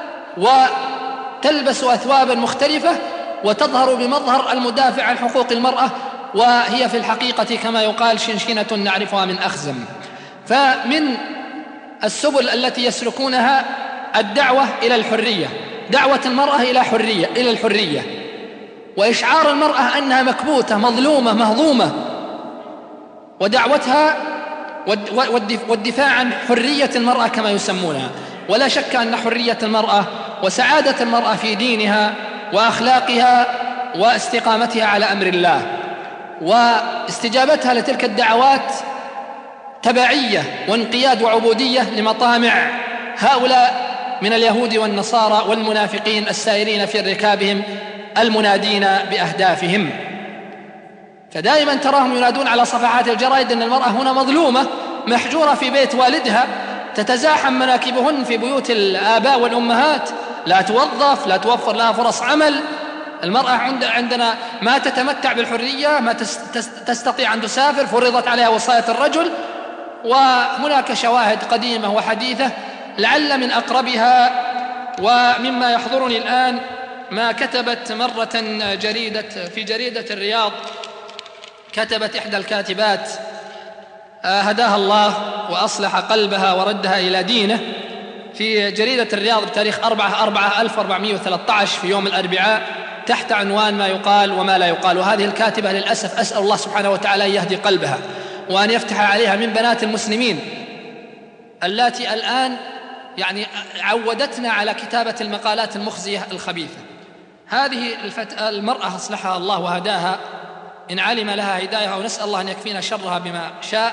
وتلبس أثوابا مختلفة وتظهر بمظهر المدافع عن حقوق المرأة، وهي في الحقيقة كما يقال شنشنة نعرفها من أخزم. فمن السبل التي يسلكونها الدعوة إلى الحرية، دعوة المرأة إلى الحرية، وإشعار المرأة أنها مكبوتة مظلومة مهضومة، ودعوتها والدفاع عن حرية المرأة كما يسمونها. ولا شك أن حرية المرأة وسعادة المرأة في دينها وأخلاقها واستقامتها على أمر الله واستجابتها لتلك الدعوات تبعية وانقياد وعبودية لمطامع هؤلاء من اليهود والنصارى والمنافقين السائرين في ركابهم المنادين بأهدافهم. فدائما تراهم ينادون على صفحات الجرائد أن المرأة هنا مظلومة محجورة في بيت والدها، تتزاحم مناكبهن في بيوت الآباء والأمهات، لا توظف، لا توفر لها فرص عمل. المرأة عندنا ما تتمتع بالحرية، ما تستطيع أن تسافر، فرضت عليها وصاية الرجل. وهناك شواهد قديمة وحديثة، لعل من أقربها ومما يحضرني الآن ما كتبت مرة في جريدة الرياض، كتبت إحدى الكاتبات هداها الله وأصلح قلبها وردها إلى دينه في جريدة الرياض بتاريخ 4/4/1413 في يوم الأربعاء تحت عنوان ما يقال وما لا يقال. وهذه الكاتبة للأسف أسأل الله سبحانه وتعالى أن يهدي قلبها وأن يفتح عليها من بنات المسلمين اللاتي الآن يعني عودتنا على كتابة المقالات المخزية الخبيثة. هذه المرأة أصلحها الله وهداها إن علم لها هداية، ونسأل الله أن يكفينا شرها بما شاء.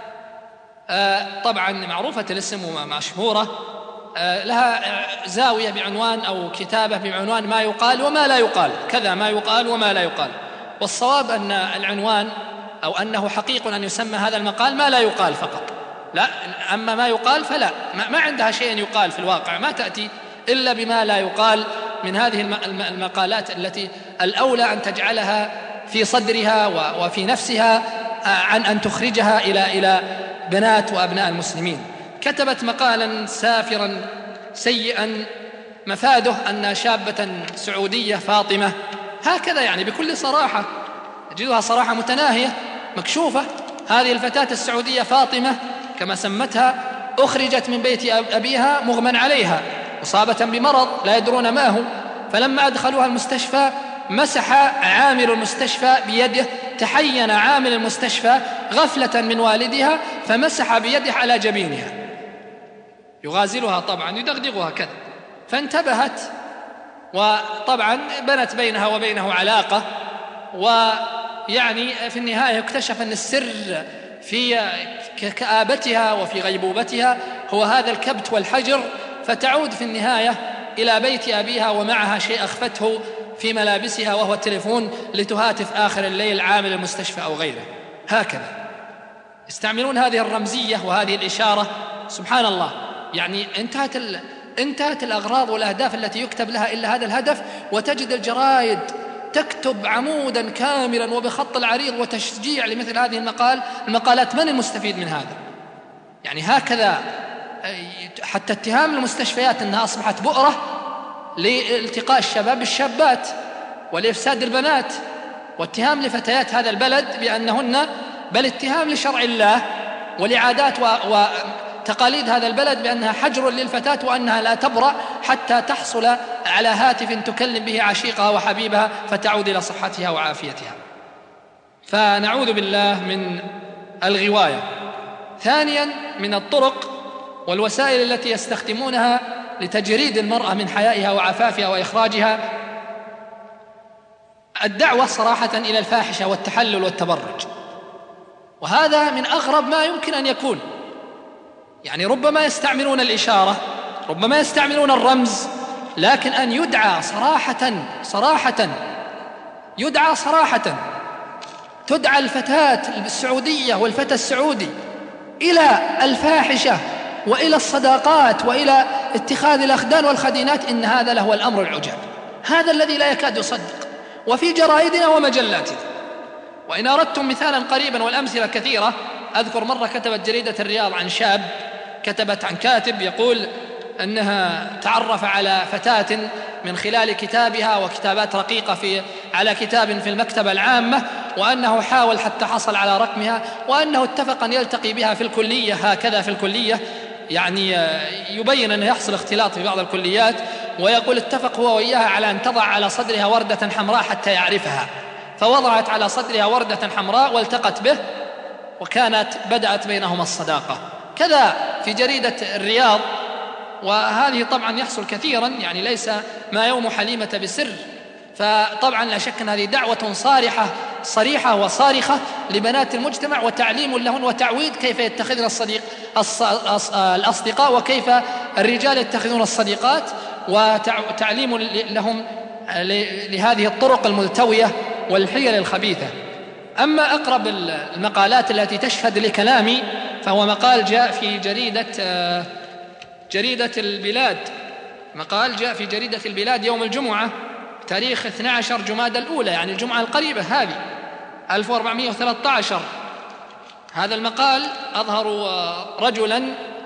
طبعا معروفة الاسم ومشهورة، لها زاوية بعنوان أو كتابة بعنوان ما يقال وما لا يقال، كذا ما يقال وما لا يقال. والصواب أن العنوان أو أنه حقيق أن يسمى هذا المقال ما لا يقال فقط، لا، أما ما يقال فلا، ما عندها شيء يقال في الواقع، ما تأتي إلا بما لا يقال من هذه المقالات التي الأولى أن تجعلها في صدرها وفي نفسها عن أن تخرجها إلى بنات وأبناء المسلمين. كتبت مقالا سافرا سيئا مفاده أن شابة سعودية فاطمة، هكذا يعني بكل صراحة تجدها صراحة متناهية مكشوفة، هذه الفتاة السعودية فاطمة كما سمتها أخرجت من بيت أبيها مغمى عليها مصابة بمرض لا يدرون ما هو، فلما أدخلوها المستشفى مسح عامل المستشفى بيده، تحين عامل المستشفى غفلة من والدها فمسح بيده على جبينها يغازلها، طبعا يدغدغها كذا، فانتبهت وطبعا بنت بينها وبينه علاقة، ويعني في النهاية اكتشف أن السر في كآبتها وفي غيبوبتها هو هذا الكبت والحجر، فتعود في النهاية إلى بيت أبيها ومعها شيء أخفته في ملابسها وهو التليفون لتهاتف آخر الليل عامل المستشفى أو غيره. هكذا يستعملون هذه الرمزية وهذه الإشارة، سبحان الله، يعني انتهت الأغراض والأهداف التي يكتب لها إلا هذا الهدف، وتجد الجرائد تكتب عمودا كاملا وبخط العريض وتشجيع لمثل هذه المقالات. من المستفيد من هذا؟ يعني هكذا حتى اتهام المستشفيات أنها أصبحت بؤرة لالتقاء الشباب بالشابات ولإفساد البنات، واتهام لفتيات هذا البلد بأنهن، بل اتهام لشرع الله ولعادات وتقاليد هذا البلد بأنها حجر للفتاة وأنها لا تبرأ حتى تحصل على هاتف تكلم به عشيقها وحبيبها فتعود إلى صحتها وعافيتها. فنعوذ بالله من الغواية. ثانيا من الطرق والوسائل التي يستخدمونها لتجريد المرأة من حيائها وعفافها وإخراجها الدعوة صراحة إلى الفاحشة والتحلل والتبرج، وهذا من أغرب ما يمكن أن يكون. يعني ربما يستعملون الإشارة، ربما يستعملون الرمز، لكن أن يدعى صراحة تدعى الفتاة السعودية والفتى السعودي إلى الفاحشة وإلى الصداقات وإلى اتخاذ الأخدان والخدينات، إن هذا لهو الأمر العجاب، هذا الذي لا يكاد يصدق، وفي جرائدنا ومجلاتنا. وإن أردتم مثالا قريبا، والأمثلة كثيرة، أذكر مرة كتبت جريدة الرياض عن شاب، كتبت عن كاتب يقول أنها تعرف على فتاة من خلال كتابها وكتابات رقيقة على كتاب في المكتبة العامة، وأنه حاول حتى حصل على رقمها، وأنه اتفق أن يلتقي بها في الكلية، هكذا في الكلية، يعني يبين أنه يحصل اختلاط في بعض الكليات، ويقول اتفق هو وإياها على أن تضع على صدرها وردة حمراء حتى يعرفها، فوضعت على صدرها وردة حمراء والتقت به، وكانت بدأت بينهما الصداقة. كذا في جريدة الرياض، وهذه طبعا يحصل كثيرا، يعني ليس ما يوم حليمة بسر، فطبعا لا شك أن هذه دعوة صريحة وصارخة لبنات المجتمع، وتعليم لهن وتعويد كيف يتخذن الأصدقاء، وكيف الرجال يتخذون الصديقات، وتعليم لهم لهذه الطرق الملتوية والحيل الخبيثة. أما أقرب المقالات التي تشهد لكلامي فهو مقال جاء في جريدة البلاد، مقال جاء في جريدة البلاد يوم الجمعة تاريخ 12 جمادى الأولى، يعني الجمعة القريبة هذه 1413. هذا المقال أظهر رجلا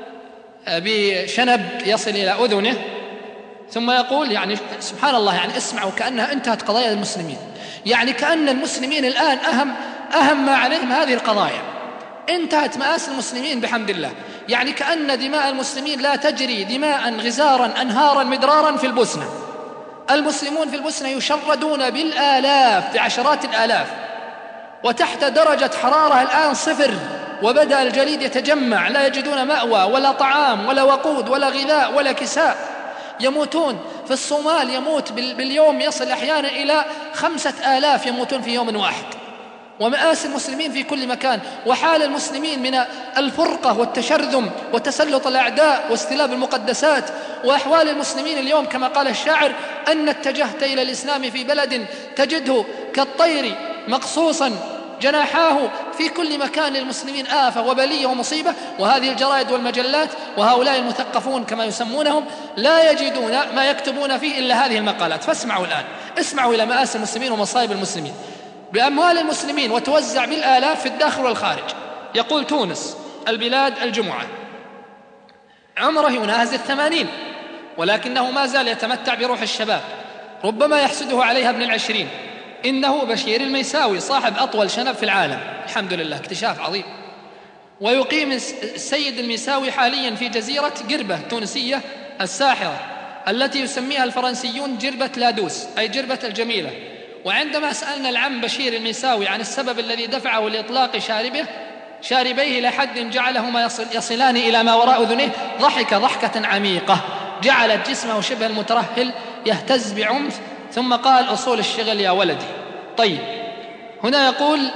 بشنب يصل إلى أذنه، ثم يقول، يعني سبحان الله، يعني اسمعوا كأنها انتهت قضايا المسلمين، يعني كأن المسلمين الآن أهم ما عليهم هذه القضايا، انتهت مآسي المسلمين بحمد الله، يعني كأن دماء المسلمين لا تجري دماء غزارا أنهارا مدرارا في البوسنة. المسلمون في البوسنة يشردون بالآلاف، بعشرات الآلاف، وتحت درجة حرارة الآن 0، وبدأ الجليد يتجمع، لا يجدون مأوى ولا طعام ولا وقود ولا غذاء ولا كساء، يموتون. في الصومال يموت باليوم يصل أحيانا إلى 5000 يموتون في يوم واحد، ومآسي المسلمين في كل مكان، وحال المسلمين من الفرقة والتشرذم وتسلط الأعداء واستلاب المقدسات، وأحوال المسلمين اليوم كما قال الشاعر: أن اتجهت إلى الإسلام في بلد تجده كالطير مقصوصا جناحاه، في كل مكان للمسلمين آفة وبلية ومصيبة. وهذه الجرائد والمجلات وهؤلاء المثقفون كما يسمونهم لا يجدون ما يكتبون فيه إلا هذه المقالات. فاسمعوا الآن، اسمعوا إلى مآسي المسلمين ومصائب المسلمين بأموال المسلمين، وتوزع بالآلاف في الداخل والخارج. يقول تونس البلاد الجمعة: عمره يناهز 80، ولكنه ما زال يتمتع بروح الشباب، ربما يحسده عليها ابن 20. إنه بشير الميساوي صاحب أطول شنب في العالم، الحمد لله، اكتشاف عظيم. ويقيم السيد الميساوي حاليا في جزيرة جربة تونسية الساحرة، التي يسميها الفرنسيون جربة لادوس، أي جربة الجميلة. وعندما سألنا العم بشير الميساوي عن السبب الذي دفعه لإطلاق شاربيه لحد جعلهما يصلان إلى ما وراء أذنيه، ضحك ضحكة عميقة جعلت جسمه شبه المترهل يهتز بعنف، ثم قال: أصول الشغل يا ولدي. طيب، هنا يقول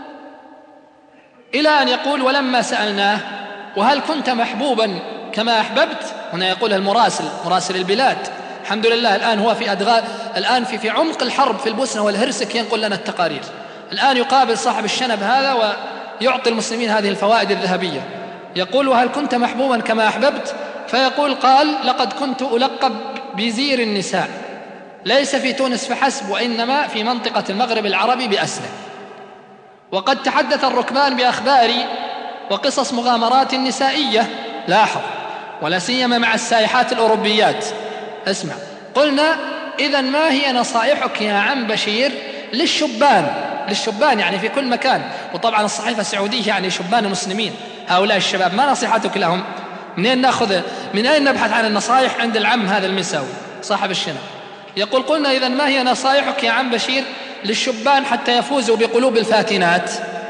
إلى أن يقول: ولما سألناه: وهل كنت محبوبا كما أحببت؟ هنا يقول المراسل، مراسل البلاد، الحمد لله الآن هو في الآن في عمق الحرب في البوسنة والهرسك، ينقل لنا التقارير. الآن يقابل صاحب الشنب هذا ويعطي المسلمين هذه الفوائد الذهبية. يقول: وهل كنت محبوبا كما أحببت؟ فيقول: قال: لقد كنت ألقب بزير النساء، ليس في تونس فحسب، وإنما في منطقة المغرب العربي بأسره. وقد تحدث الركبان بأخباري وقصص مغامرات نسائية، لاحظ، ولا سيما مع السائحات الأوروبيات. اسمع، قلنا: إذن ما هي نصائحك يا عم بشير للشبان يعني في كل مكان، وطبعا الصحيفة السعودية يعني شبان المسلمين، هؤلاء الشباب، ما نصيحتك لهم؟ من أين نبحث عن النصائح عند العم هذا المساوي صاحب الشنب؟ يقول: قلنا: إذن ما هي نصائحك يا عم بشير للشبان حتى يفوزوا بقلوب الفاتنات؟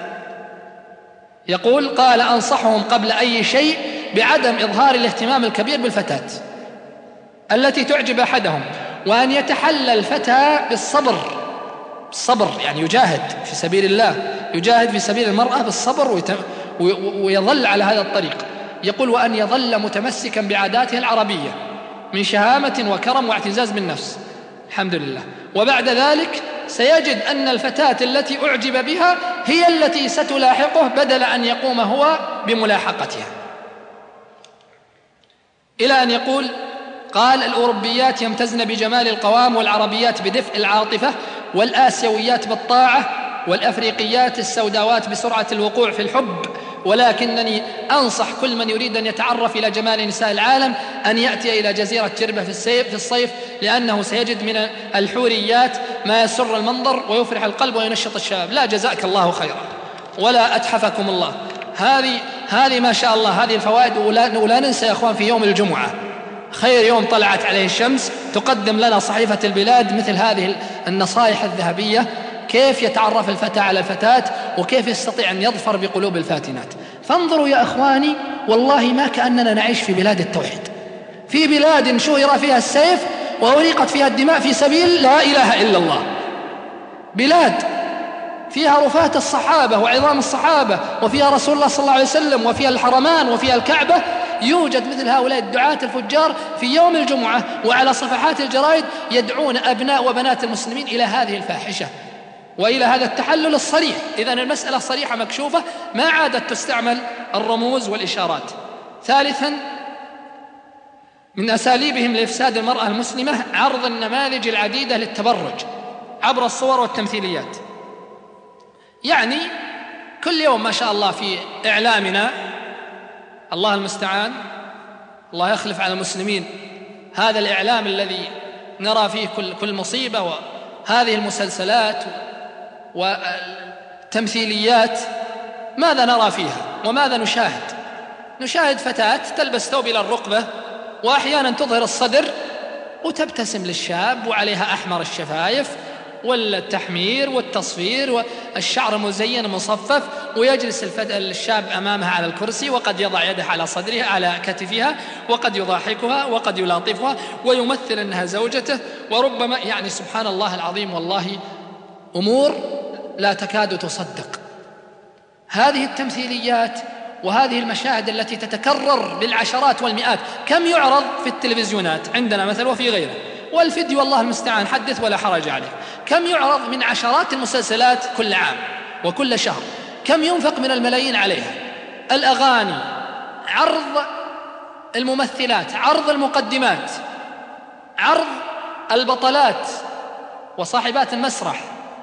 يقول: قال: أنصحهم قبل أي شيء بعدم إظهار الاهتمام الكبير بالفتاة التي تعجب أحدهم، وأن يتحلى الفتى بالصبر، يعني يجاهد في سبيل الله، يجاهد في سبيل المرأة بالصبر ويظل على هذا الطريق. يقول: وأن يظل متمسكا بعاداته العربية من شهامة وكرم واعتزاز بالنفس، الحمد لله. وبعد ذلك سيجد أن الفتاة التي أعجب بها هي التي ستلاحقه بدل أن يقوم هو بملاحقتها. إلى أن يقول: قال: الأوروبيات يمتزن بجمال القوام، والعربيات بدفء العاطفة، والآسيويات بالطاعة، والأفريقيات السوداوات بسرعة الوقوع في الحب. ولكنني أنصح كل من يريد أن يتعرف إلى جمال نساء العالم أن يأتي إلى جزيرة جربة في الصيف، لأنه سيجد من الحوريات ما يسر المنظر ويفرح القلب وينشط الشباب. لا، جزاك الله خيرا ولا أتحفكم الله. هذه ما شاء الله هذه الفوائد. ولا ننسى يا أخوان في يوم الجمعة خير يوم طلعت عليه الشمس تقدم لنا صحيفة البلاد مثل هذه النصائح الذهبية، كيف يتعرف الفتى على الفتاة وكيف يستطيع أن يظفر بقلوب الفاتنات. فانظروا يا أخواني، والله ما كأننا نعيش في بلاد التوحيد، في بلاد شهر فيها السيف وأريقت فيها الدماء في سبيل لا إله إلا الله، بلاد فيها رفاة الصحابة وعظام الصحابة، وفيها رسول الله صلى الله عليه وسلم، وفيها الحرمان، وفيها الكعبة. يوجد مثل هؤلاء الدعاة الفجار في يوم الجمعة وعلى صفحات الجرائد يدعون أبناء وبنات المسلمين إلى هذه الفاحشة وإلى هذا التحلل الصريح. إذن المسألة صريحة مكشوفة، ما عادت تستعمل الرموز والإشارات. ثالثا، من أساليبهم لإفساد المرأة المسلمة عرض النماذج العديدة للتبرج عبر الصور والتمثيليات. يعني كل يوم ما شاء الله في إعلامنا، الله المستعان، الله يخلف على المسلمين هذا الإعلام الذي نرى فيه كل مصيبة، وهذه المسلسلات والتمثيليات. ماذا نرى فيها وماذا نشاهد؟ نشاهد فتاة تلبس ثوب إلى الركبة وأحيانا تظهر الصدر وتبتسم للشاب وعليها أحمر الشفايف والتحمير والتصفير والشعر مزين مصفف، ويجلس الشاب أمامها على الكرسي وقد يضع يده على صدرها على كتفها وقد يضاحكها وقد يلاطفها ويمثل أنها زوجته، وربما يعني سبحان الله العظيم والله أمور لا تكاد تصدق. هذه التمثيليات وهذه المشاهد التي تتكرر بالعشرات والمئات، كم يعرض في التلفزيونات عندنا مثل وفي غيره، والفيديو الله المستعان حدث ولا حرج عليه، كم يعرض من عشرات المسلسلات كل عام وكل شهر، كم ينفق من الملايين عليها، الأغاني، عرض الممثلات، عرض المقدمات، عرض البطلات وصاحبات المسرح.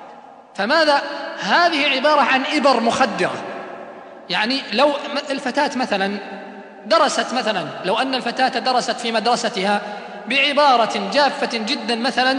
فماذا؟ هذه عبارة عن إبر مخدرة. يعني لو الفتاة مثلا درست، مثلا لو أن الفتاة درست في مدرستها بعبارة جافة جدا مثلا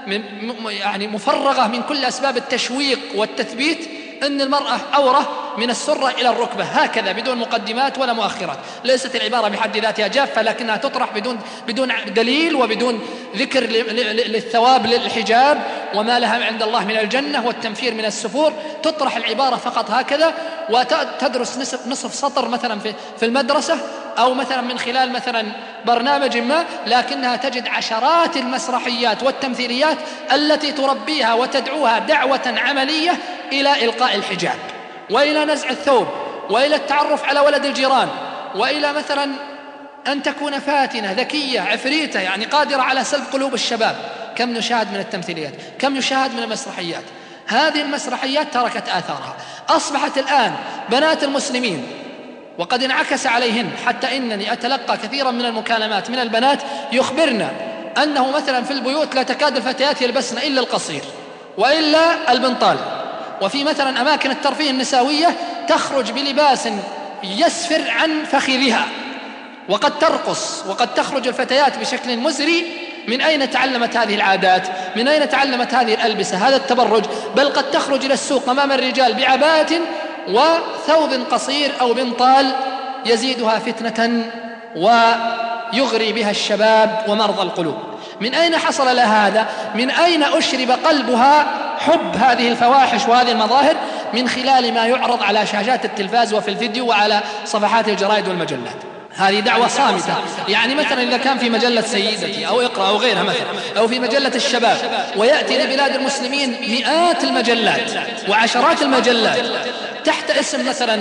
يعني مفرغة من كل أسباب التشويق والتثبيت، أن المرأة عورة من السرة إلى الركبة هكذا بدون مقدمات ولا مؤخرات، ليست العبارة بحد ذاتها جافة لكنها تطرح بدون دليل وبدون ذكر للثواب للحجاب وما لها عند الله من الجنة والتنفير من السفور، تطرح العبارة فقط هكذا وتدرس نصف سطر مثلا في المدرسة أو مثلا من خلال مثلا برنامج ما، لكنها تجد عشرات المسرحيات والتمثيليات التي تربيها وتدعوها دعوة عملية إلى إلقاء الحجاب وإلى نزع الثوب وإلى التعرف على ولد الجيران وإلى مثلا أن تكون فاتنة ذكية عفريتة يعني قادرة على سلب قلوب الشباب. كم نشاهد من التمثيليات، كم يشاهد من المسرحيات. هذه المسرحيات تركت آثارها، أصبحت الآن بنات المسلمين وقد انعكس عليهن، حتى إنني أتلقى كثيرا من المكالمات من البنات يخبرنا أنه مثلا في البيوت لا تكاد الفتيات يلبسن إلا القصير وإلا البنطال، وفي مثلا أماكن الترفيه النسوية تخرج بلباس يسفر عن فخذها وقد ترقص وقد تخرج الفتيات بشكل مزري. من أين تعلمت هذه العادات؟ من أين تعلمت هذه الألبسة؟ هذا التبرج. بل قد تخرج إلى السوق أمام الرجال بعباءة وثوب قصير أو بنطال يزيدها فتنة ويغري بها الشباب ومرضى القلوب. من أين حصل لها هذا؟ من أين أشرب قلبها حب هذه الفواحش وهذه المظاهر؟ من خلال ما يعرض على شاشات التلفاز وفي الفيديو وعلى صفحات الجرائد والمجلات. هذه دعوة صامتة. يعني مثلا إذا كان في مجلة سيدتي أو اقرأ أو غيرها مثلا أو في مجلة الشباب، ويأتي لبلاد المسلمين مئات المجلات وعشرات المجلات تحت اسم مثلا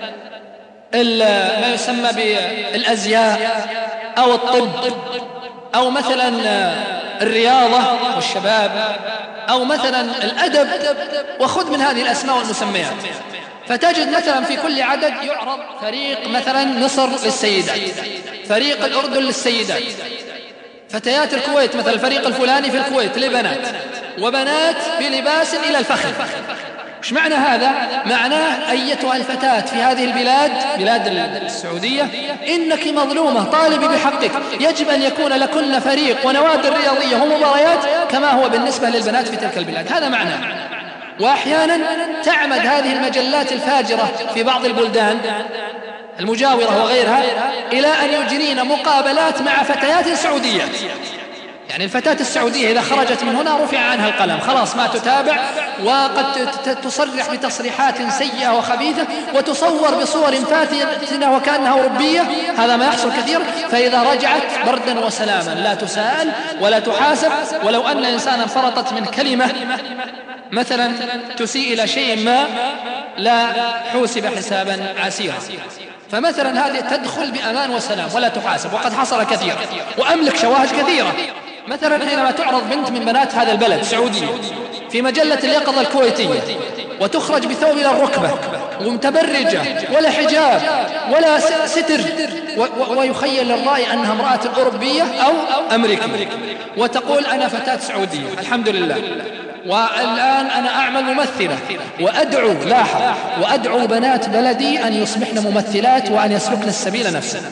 ما يسمى بالأزياء أو الطب أو مثلا الرياضة والشباب أو مثلا الأدب، وخذ من هذه الأسماء والمسميات، فتجد مثلا في كل عدد يعرض فريق مثلا مصر للسيدات، فريق الأردن للسيدات، فتيات الكويت مثلا الفريق الفلاني في الكويت لبنات، وبنات بلباس إلى الفخذ. إيش معنى هذا؟ معناه أيتها الفتاة في هذه البلاد، بلاد السعودية، إنك مظلومة، طالبي بحقك، يجب أن يكون لكن فريق ونوادي رياضية ومباريات كما هو بالنسبة للبنات في تلك البلاد. هذا معناه. وأحيانا تعمد هذه المجلات الفاجرة في بعض البلدان المجاورة وغيرها إلى أن يجرين مقابلات مع فتيات سعوديات، يعني الفتاة السعودية إذا خرجت من هنا رفع عنها القلم، خلاص ما تتابع، وقد تصرح بتصريحات سيئة وخبيثة، وتصور بصور فاتنة وكأنها أوروبية. هذا ما يحصل كثير. فإذا رجعت بردا وسلاما لا تسأل ولا تحاسب، ولو أن إنسانا فرطت من كلمة مثلا تسيء إلى شيء ما لا حوسب حسابا عسيرا. فمثلا هذه تدخل بأمان وسلام ولا تحاسب، وقد حصل كثيرا، وأملك شواهد كثيرة. مثلا حينما تعرض بنت من بنات هذا البلد سعودية في مجلة اليقظة الكويتية، وتخرج بثوب إلى الركبة ومتبرجة ولا حجاب ولا ستر، ويخيل للرأي أنها امرأة أوروبية أو أمريكية، وتقول أنا فتاة سعودية الحمد لله، والآن أنا أعمل ممثلة، وأدعو، لاحظ، وأدعو بنات بلدي أن يصبحن ممثلات وأن يسلكن السبيل نفسه.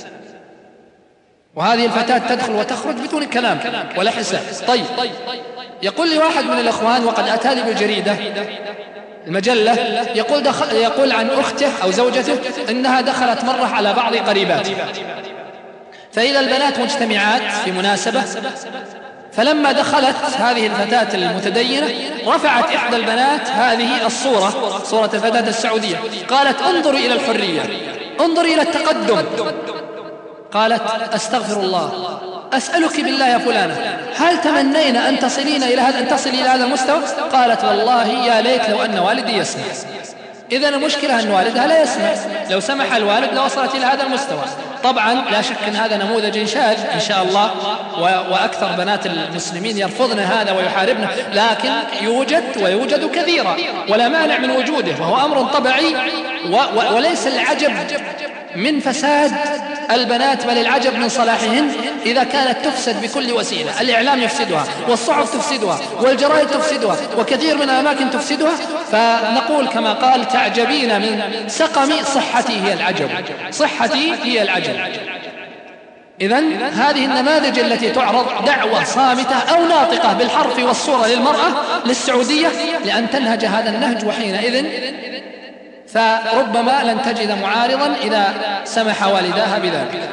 وهذه الفتاة تدخل وتخرج بدون كلام ولا حساب. طيب، يقول لي واحد من الأخوان وقد أتى لي بالجريدة المجلة، يقول عن أخته أو زوجته إنها دخلت مرة على بعض قريباته، فإذا البنات مجتمعات في مناسبة، فلما دخلت هذه الفتاة المتدينة رفعت إحدى البنات هذه الصورة، صورة الفتاة السعودية، قالت انظري إلى الحرية، انظري إلى التقدم. قالت أستغفر الله، أسألك بالله يا فلانة، هل تمنين أن تصلين إلى هذا المستوى؟ قالت والله يا ليت لو أن والدي يسمع. إذن المشكلة أن والدها لا يسمع، لو سمح الوالد لوصلت إلى هذا المستوى. طبعا لا شك أن هذا نموذج شاذ إن شاء الله، وأكثر بنات المسلمين يرفضن هذا ويحاربنه، لكن يوجد كثيرا ولا مانع من وجوده، وهو أمر طبيعي، وليس العجب من فساد البنات بل العجب من صلاحهن إذا كانت تفسد بكل وسيلة. الإعلام يفسدها، والصحف تفسدها، والجرائد تفسدها، وكثير من الأماكن تفسدها. فنقول كما قال تعجبين من سقم صحتي هي العجب، صحتي هي العجب. إذن هذه النماذج التي تعرض دعوة صامتة أو ناطقة بالحرف والصورة للمرأة للسعودية لأن تنهج هذا النهج، وحينئذ فربما لن تجد معارضا إذا سمح والداها بذلك.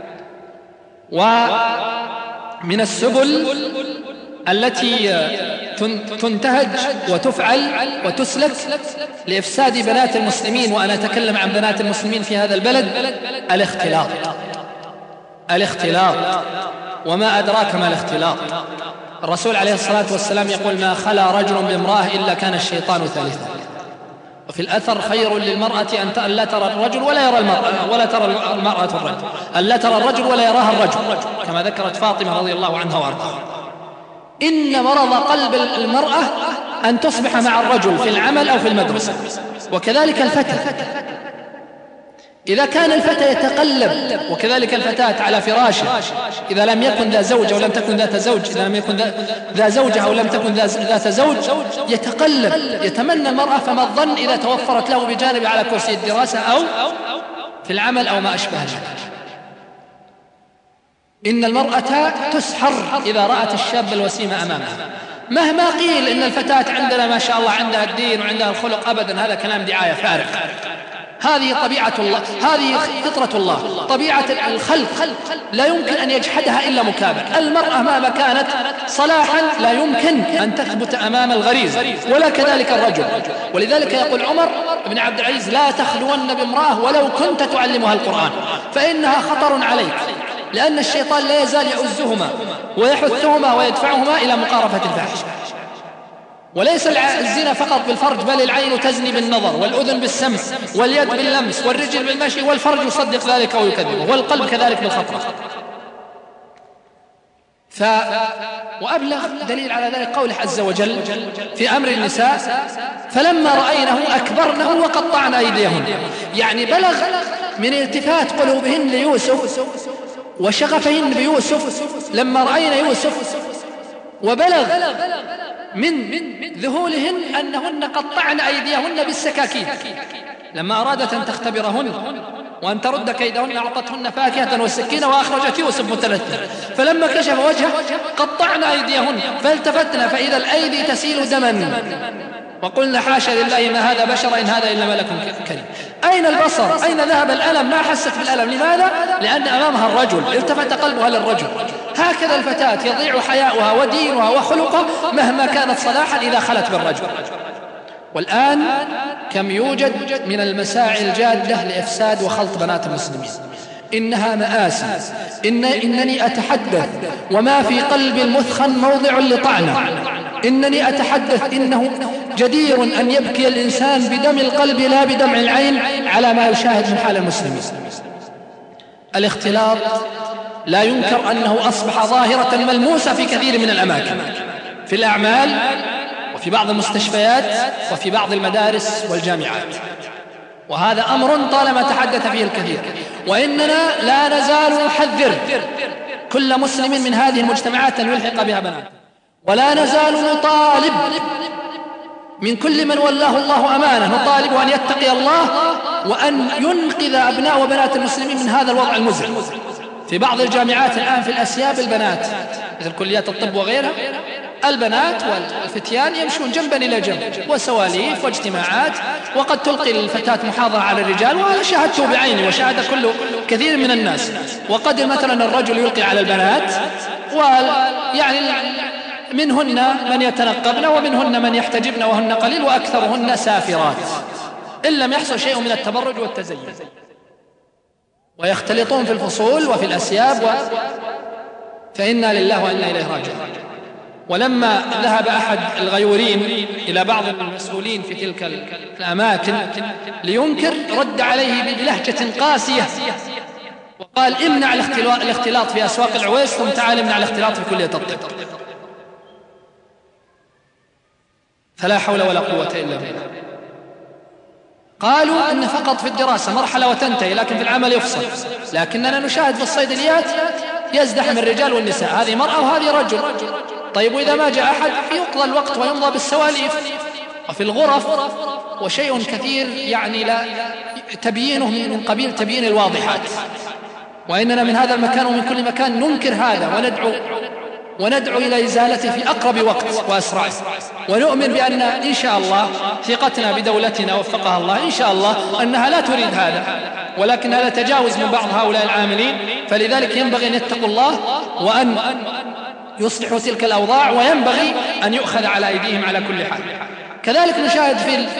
ومن السبل التي تنتهج وتفعل وتسلك لإفساد بنات المسلمين، وأنا أتكلم عن بنات المسلمين في هذا البلد، الاختلاط. وما أدراك ما الاختلاط؟ الرسول عليه الصلاة والسلام يقول ما خلا رجل بامرأة إلا كان الشيطان ثالثا. وفي الأثر خير للمرأة أن لا ترى الرجل ولا يرى المرأة، ولا ترى المرأة الرجل، أن لا ترى الرجل ولا يراها الرجل، كما ذكرت فاطمة رضي الله عنها وارضاها. إن مرض قلب المرأة أن تصبح مع الرجل في العمل أو في المدرسة. وكذلك الفتى، إذا كان الفتى يتقلب، وكذلك الفتاة على فراشه إذا لم يكن ذا زوج أو لم تكن ذات زوج، إذا لم يكن ذا زوجة أو لم تكن ذات زوج، يتقلب يتمنى المرأة، فما الظن إذا توفرت له بجانب على كرسي الدراسة أو في العمل أو ما أشبه ذلك. إن المرأة تسحر إذا رأت الشاب الوسيم أمامها. مهما قيل إن الفتاة عندنا ما شاء الله عندها الدين وعندها الخلق، أبدا هذا كلام دعاية فارغ. هذه طبيعة الله، هذه فطرة الله، طبيعة الخلق لا يمكن أن يجحدها إلا مكابر. المرأة مهما كانت صلاحا لا يمكن أن تثبت أمام الغريزة، ولا كذلك الرجل. ولذلك يقول عمر بن عبد العزيز لا تخلون بامرأة ولو كنت تعلمها القرآن، فإنها خطر عليك، لأن الشيطان لا يزال يعزهما ويحثهما ويدفعهما إلى مقارفة الفاحشة. وليس الزنا فقط بالفرج، بل العين تزني بالنظر، والأذن بالسمع، واليد باللمس، والرجل بالمشي، والفرج يصدق ذلك ويكذبه، والقلب كذلك بالخطرة. وأبلغ دليل على ذلك قوله عز وجل في أمر النساء: فلما رأينه أكبرنه وقطعن أيديهن. يعني بلغ من التفات قلوبهن ليوسف وشغفهن بيوسف لما رأينا يوسف، وبلغ من ذهولهن أنهن قطعن أيديهن بالسكاكين لما أرادت أن تختبرهن وأن ترد كيدهن أعطتهن فاكهة والسكينة وأخرجت يوسف متلثما، فلما كشف وجهه قطعن أيديهن فالتفتنا فإذا الأيدي تسيل دما وقلنا حاشا لله ما هذا بشر إن هذا إلا ملك كريم. أين البصر؟ أين ذهب الألم؟ ما حست بالألم. لماذا؟ لأن أمامها الرجل، التفت قلبها للرجل. هكذا الفتاة يضيع حياؤها ودينها وخلقها مهما كانت صلاحا إذا خلت بالرجل. والآن كم يوجد من المساعي الجادة لإفساد وخلط بنات المسلمين. إنها مآسي. إنني أتحدث وما في قلب المثخن موضع لطعنة. إنني أتحدث إنه جدير أن يبكي الإنسان بدم القلب لا بدمع العين على ما يشاهد من حال المسلمين. الاختلاط لا ينكر أنه أصبح ظاهرة ملموسة في كثير من الأماكن، في الأعمال وفي بعض المستشفيات وفي بعض المدارس والجامعات، وهذا أمر طالما تحدث فيه الكثير. وإننا لا نزال نحذر كل مسلم من هذه المجتمعات أن يلحق بها بنات، ولا نزال نطالب من كل من ولاه الله أمانة، نطالب أن يتقي الله وأن ينقذ أبناء وبنات المسلمين من هذا الوضع المزعج. في بعض الجامعات الآن في الأسياب البنات مثل كليات الطب وغيرها، البنات والفتيان يمشون جنبا إلى جنب وسواليف واجتماعات، وقد تلقي الفتاة محاضرة على الرجال، وأنا شاهدته بعيني وشاهد كل كثير من الناس. وقد مثلا الرجل يلقي على البنات، ويعني منهن من يتنقبن ومنهن من يحتجبن وهن قليل وأكثرهن سافرات، إن لم يحصل شيء من التبرج والتزين، ويختلطون في الفصول وفي الأسياب فإنا لله وإنا إليه راجعون. ولما ذهب أحد الغيورين إلى بعض المسؤولين في تلك الأماكن لينكر، رد عليه بلهجة قاسية وقال: امنع الاختلاط في أسواق العويس ثم تعال امنع الاختلاط في كلية الطب. فلا حول ولا قوة إلا بالله. قالوا أن فقط في الدراسة مرحلة وتنتهي، لكن في العمل يفصل. لكننا نشاهد في الصيدليات يزدحم الرجال والنساء، هذه مرأة وهذه رجل. طيب وإذا ما جاء أحد يقضى الوقت ويمضى بالسواليف. وفي الغرف وشيء كثير يعني لا تبيينه من قبيل تبيين الواضحات. وإننا من هذا المكان ومن كل مكان ننكر هذا وندعو إلى إزالته في أقرب وقت وأسرع. ونؤمن بأن إن شاء الله ثقتنا بدولتنا وفقها الله إن شاء الله أنها لا تريد هذا، ولكن هذا تجاوز من بعض هؤلاء العاملين. فلذلك ينبغي أن يتقوا الله وأن يصلحوا تلك الأوضاع، وينبغي أن يؤخذ على أيديهم على كل حال. كذلك نشاهد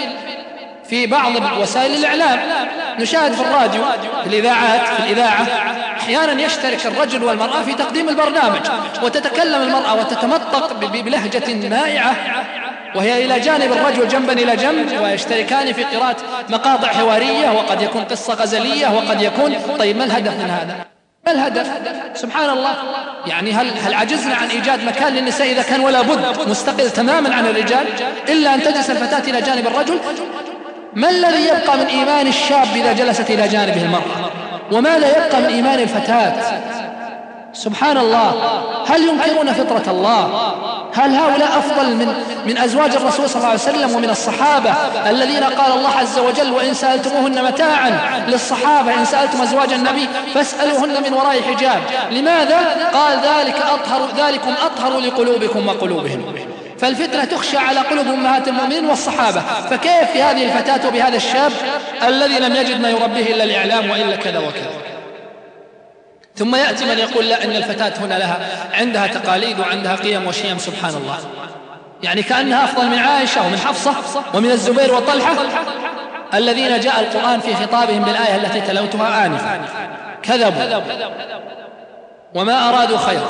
في بعض وسائل الإعلام، نشاهد في الراديو، في الإذاعات، في الإذاعة أحيانا يشترك الرجل والمرأة في تقديم البرنامج، وتتكلم المرأة وتتمطق بلهجة مائعة وهي إلى جانب الرجل جنبا إلى جنب، ويشتركان في قراءة مقاطع حوارية، وقد يكون قصة غزلية وقد يكون. طيب ما الهدف من هذا؟ ما الهدف؟ سبحان الله. يعني هل عجزنا عن إيجاد مكان للنساء إذا كان ولا بد مستقل تماما عن الرجال إلا أن تجلس الفتاة إلى جانب الرجل؟ ما الذي يبقى من إيمان الشاب إذا جلست إلى جانبه المرأة؟ وما لا يبقى من إيمان الفتاة؟ سبحان الله. هل ينكرون فطرة الله؟ هل هؤلاء أفضل من أزواج الرسول صلى الله عليه وسلم ومن الصحابة الذين قال الله عز وجل: وإن سألتموهن متاعا؟ للصحابة إن سألتم أزواج النبي فاسألوهن من وراء حجاب. لماذا؟ قال: ذلكم أطهر لقلوبكم وقلوبهم. فالفتنة تخشى على قلوب أمهات المؤمنين والصحابة، فكيف في هذه الفتاة وبهذا الشاب الذي لم يجد ما يربيه إلا الإعلام وإلا كذا وكذا؟ ثم يأتي من يقول: لا، إن الفتاة هنا عندها تقاليد وعندها قيم وشيم. سبحان الله. يعني كأنها أفضل من عائشة ومن حفصة ومن الزبير وطلحة الذين جاء القرآن في خطابهم بالآية التي تلوتها آنفا. كذبوا وما أرادوا خيرا.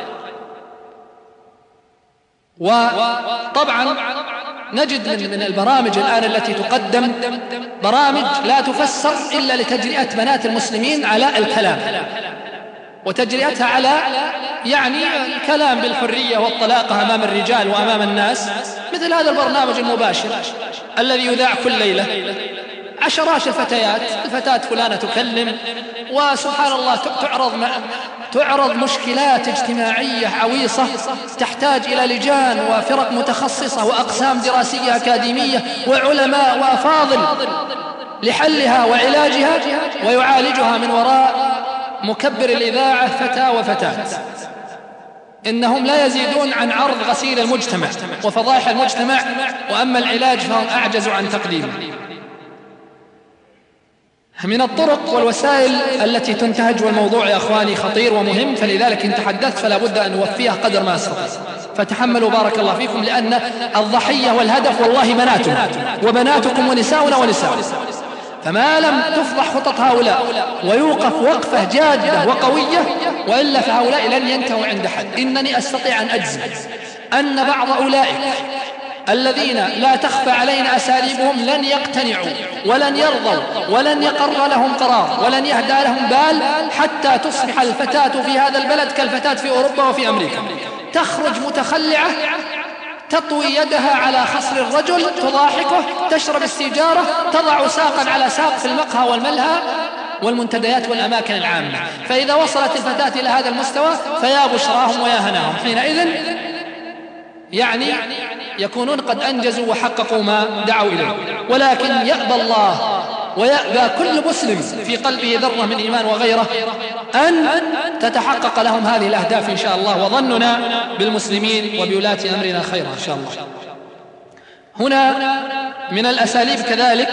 وطبعا نجد من البرامج الآن التي تقدم برامج لا تفسر إلا لتجرئة بنات المسلمين على الكلام، وتجرئتها على يعني الكلام بالحرية والطلاقة أمام الرجال وأمام الناس، مثل هذا البرنامج المباشر الذي يذاع كل ليلة، عشرات الفتاة فلانة تكلم، وسبحان الله تعرض مشكلات اجتماعية عويصة تحتاج إلى لجان وفرق متخصصة وأقسام دراسية أكاديمية وعلماء وأفاضل لحلها وعلاجها، ويعالجها من وراء مكبر الإذاعة فتى وفتاة. إنهم لا يزيدون عن عرض غسيل المجتمع وفضائح المجتمع، وأما العلاج فهم أعجز عن تقديمه. من الطرق والوسائل التي تنتهج، والموضوع يا أخواني خطير ومهم، فلذلك إن تحدثت فلا بد أن نوفيه قدر ما أستطيع، فتحملوا بارك الله فيكم، لأن الضحية والهدف والله بناتنا وبناتكم ونساؤنا ونساؤنا. فما لم تفضح خطط هؤلاء ويوقف وقفة جادة وقوية، وإلا فهؤلاء لن ينتهوا عند حد. إنني أستطيع أن أجزم أن بعض أولئك الذين لا تخفى علينا أساليبهم لن يقتنعوا ولن يرضوا ولن يقر لهم قرار ولن يهدى لهم بال حتى تصبح الفتاة في هذا البلد كالفتاة في أوروبا وفي أمريكا، تخرج متخلعة تطوي يدها على خصر الرجل تضاحكه، تشرب السيجارة، تضع ساقا على ساق في المقهى والملهى والمنتديات والأماكن العامة. فإذا وصلت الفتاة إلى هذا المستوى فيا بشراهم ويا هناهم، حينئذ يعني يكونون قد أنجزوا وحققوا ما دعوا إليه. ولكن يأبى الله ويأبى كل مسلم في قلبه ذرة من إيمان وغيره أن تتحقق لهم هذه الأهداف إن شاء الله، وظننا بالمسلمين وبولاة أمرنا خيرا إن شاء الله. هنا من الأساليب كذلك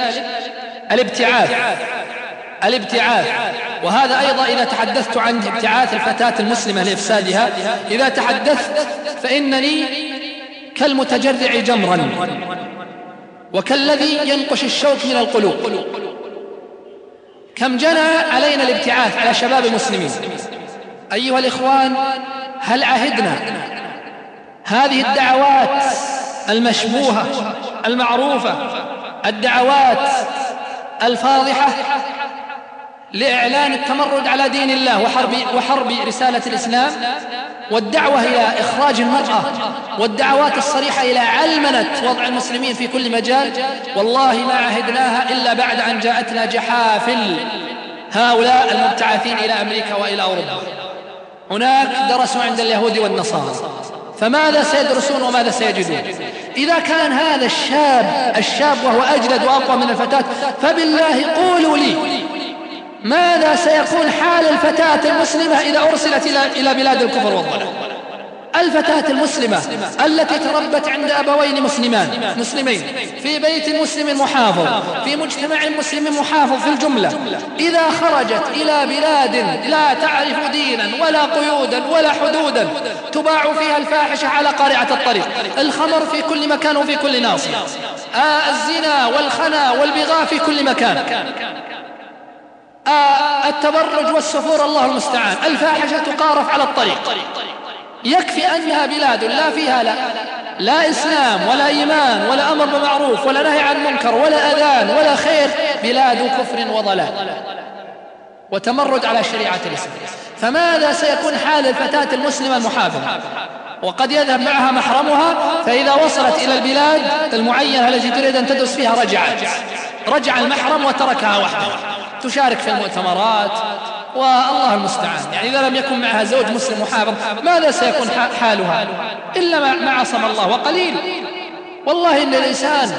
الابتعاث، وهذا أيضا إذا تحدثت عن ابتعاث الفتاة المسلمة لإفسادها، إذا تحدثت فإنني كالمتجرع جمرا وكالذي ينقش الشوك من القلوب. كم جنى علينا الابتعاث على شباب المسلمين. أيها الإخوان، هل عهدنا هذه الدعوات المشبوهة المعروفة، الدعوات الفاضحة لإعلان التمرد على دين الله وحرب رسالة الإسلام، والدعوة إلى إخراج المرأة، والدعوات الصريحة إلى علمنة وضع المسلمين في كل مجال؟ والله ما عهدناها إلا بعد أن جاءتنا جحافل هؤلاء المبتعثين إلى أمريكا وإلى أوروبا. هناك درسوا عند اليهود والنصارى، فماذا سيدرسون وماذا سيجدون؟ إذا كان هذا الشاب وهو أجلد وأقوى من الفتاة، فبالله قولوا لي ماذا سيكون حال الفتاة المسلمة إذا أرسلت إلى بلاد الكفر والضلال؟ الفتاة المسلمة التي تربت عند أبوين مسلمين في بيت مسلم محافظ في مجتمع مسلم محافظ في الجملة، إذا خرجت إلى بلاد لا تعرف دينا ولا قيودا ولا حدودا، تباع فيها الفاحشة على قارعة الطريق، الخمر في كل مكان وفي كل ناصية، الزنا والخنا والبغاء في كل مكان، التبرج والسفور الله المستعان، الفاحشة تقارف على الطريق. يكفي أنها بلاد لا فيها لا إسلام ولا إيمان ولا أمر بمعروف ولا نهي عن منكر ولا أذان ولا خير، بلاد كفر وضلال وتمرد على شريعة الإسلام. فماذا سيكون حال الفتاة المسلمة المحافظة؟ وقد يذهب معها محرمها، فإذا وصلت إلى البلاد المعينة التي تريد أن تدرس فيها رجع المحرم وتركها وحدها، تشارك في المؤتمرات والله المستعان. يعني إذا لم يكن معها زوج مسلم محافظ ماذا سيكون حالها؟ إلا ما عصم الله، وقليل والله إن الإنسان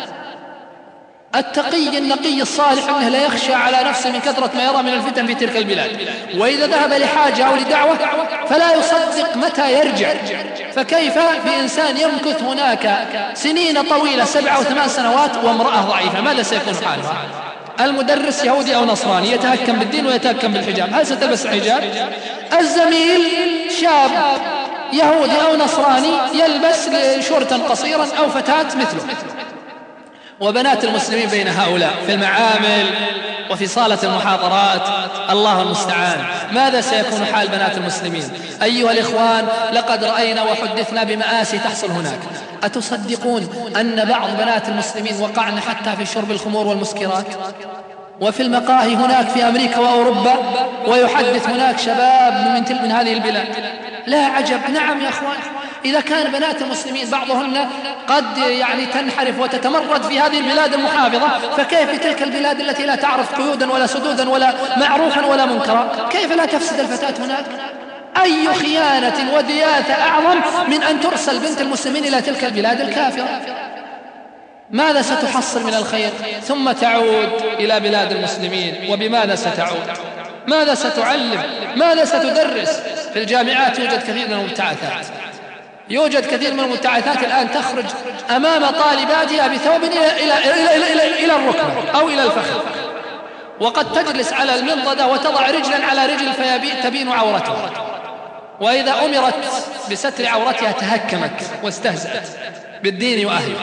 التقي النقي الصالح أنه لا يخشى على نفسه من كثرة ما يرى من الفتن في تلك البلاد، وإذا ذهب لحاجة أو لدعوة فلا يصدق متى يرجع. فكيف بإنسان يمكث هناك سنين طويلة 7 أو 8 سنوات وامرأة ضعيفة؟ ماذا سيكون حالها؟ المدرس يهودي أو نصراني يتهكم بالدين ويتهكم بالحجاب، هل ستلبس الحجاب؟ الزميل شاب يهودي أو نصراني يلبس شورتا قصيرا أو فتاة مثله. وبنات المسلمين بين هؤلاء في المعامل وفي صالة المحاضرات، الله المستعان. ماذا سيكون حال بنات المسلمين؟ أيها الإخوان، لقد رأينا وحدثنا بمآسي تحصل هناك. أتصدقون أن بعض بنات المسلمين وقعن حتى في شرب الخمور والمسكرات وفي المقاهي هناك في أمريكا وأوروبا؟ ويحدث هناك شباب من هذه البلاد لا عجب. نعم يا أخوان، إذا كان بنات المسلمين بعضهن قد يعني تنحرف وتتمرد في هذه البلاد المحافظة، فكيف في تلك البلاد التي لا تعرف قيودا ولا سدودا ولا معروفا ولا منكرا؟ كيف لا تفسد الفتاة هناك؟ أي خيانة ودياثة أعظم من أن ترسل بنت المسلمين إلى تلك البلاد الكافرة؟ ماذا ستحصل من الخير؟ ثم تعود إلى بلاد المسلمين، وبماذا ستعود؟ ماذا ستعلم؟ ماذا ستدرس؟ في الجامعات يوجد كثير من المبتعثات، يوجد كثير من المبتعثات الآن تخرج أمام طالباتها بثوب إلى الركبة أو إلى الفخذ، وقد تجلس على المنضدة وتضع رجلا على رجل تبين عورتها، وإذا أمرت بستر عورتها تهكمت واستهزأت بالدين وأهله.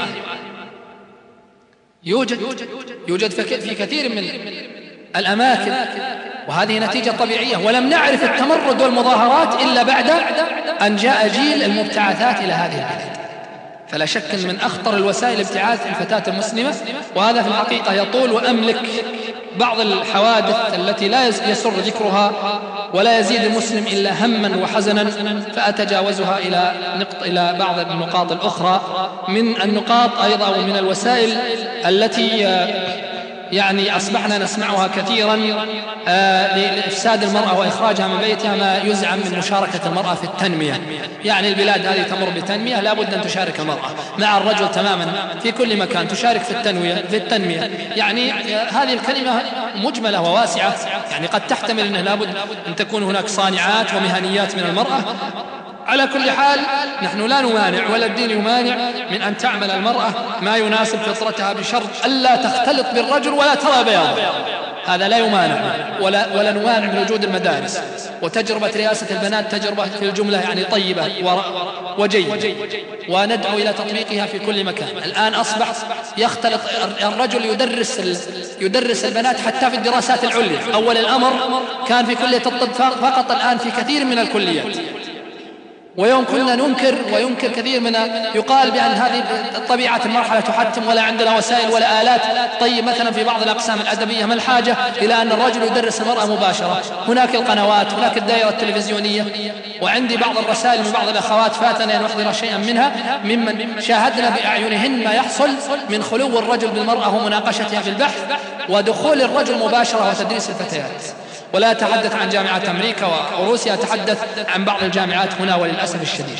يوجد في كثير من الأماكن، وهذه نتيجة طبيعية. ولم نعرف التمرد والمظاهرات إلا بعد أن جاء جيل المبتعثات إلى هذه البلاد. فلا شك أن من أخطر الوسائل ابتعاث الفتاة المسلمة، وهذا في الحقيقة يطول وأملك بعض الحوادث التي لا يسر ذكرها ولا يزيد المسلم إلا هما وحزنا، فأتجاوزها إلى بعض النقاط الأخرى. من النقاط أيضا ومن الوسائل التي يعني أصبحنا نسمعها كثيرا لإفساد المرأة وإخراجها من بيتها، ما يزعم من مشاركة المرأة في التنمية. يعني البلاد هذه تمر بتنمية، لا بد أن تشارك المرأة مع الرجل تماما في كل مكان، تشارك في التنمية. يعني هذه الكلمة مجملة وواسعة، يعني قد تحتمل أنه لا بد أن تكون هناك صانعات ومهنيات من المرأة. على كل حال نحن لا نمانع ولا الدين يمانع من أن تعمل المرأة ما يناسب فطرتها، بشرط ألا تختلط بالرجل ولا ترى بياض، هذا لا يمانع. ولا نمانع من وجود المدارس، وتجربة رئاسة البنات تجربة في الجملة يعني طيبة وجيدة، وندعو إلى تطبيقها في كل مكان. الآن أصبح يختلط الرجل يدرس البنات حتى في الدراسات العليا. أول الأمر كان في كلية الطب فقط، الآن في كثير من الكليات. ويوم كنا ننكر وينكر كثير من يقال بأن هذه طبيعة المرحلة تحتم، ولا عندنا وسائل ولا آلات. طيب مثلا في بعض الأقسام الأدبية ما الحاجة إلى أن الرجل يدرس المرأة مباشرة؟ هناك القنوات، هناك الدائرة التلفزيونية. وعندي بعض الرسائل من بعض الأخوات فاتنا أن نحضر شيئا منها ممن شاهدنا بأعينهن ما يحصل من خلو الرجل بالمرأة ومناقشتها في البحث، ودخول الرجل مباشرة وتدريس الفتيات. ولا أتحدث عن جامعات أمريكا وروسيا، أتحدث عن بعض الجامعات هنا وللأسف الشديد.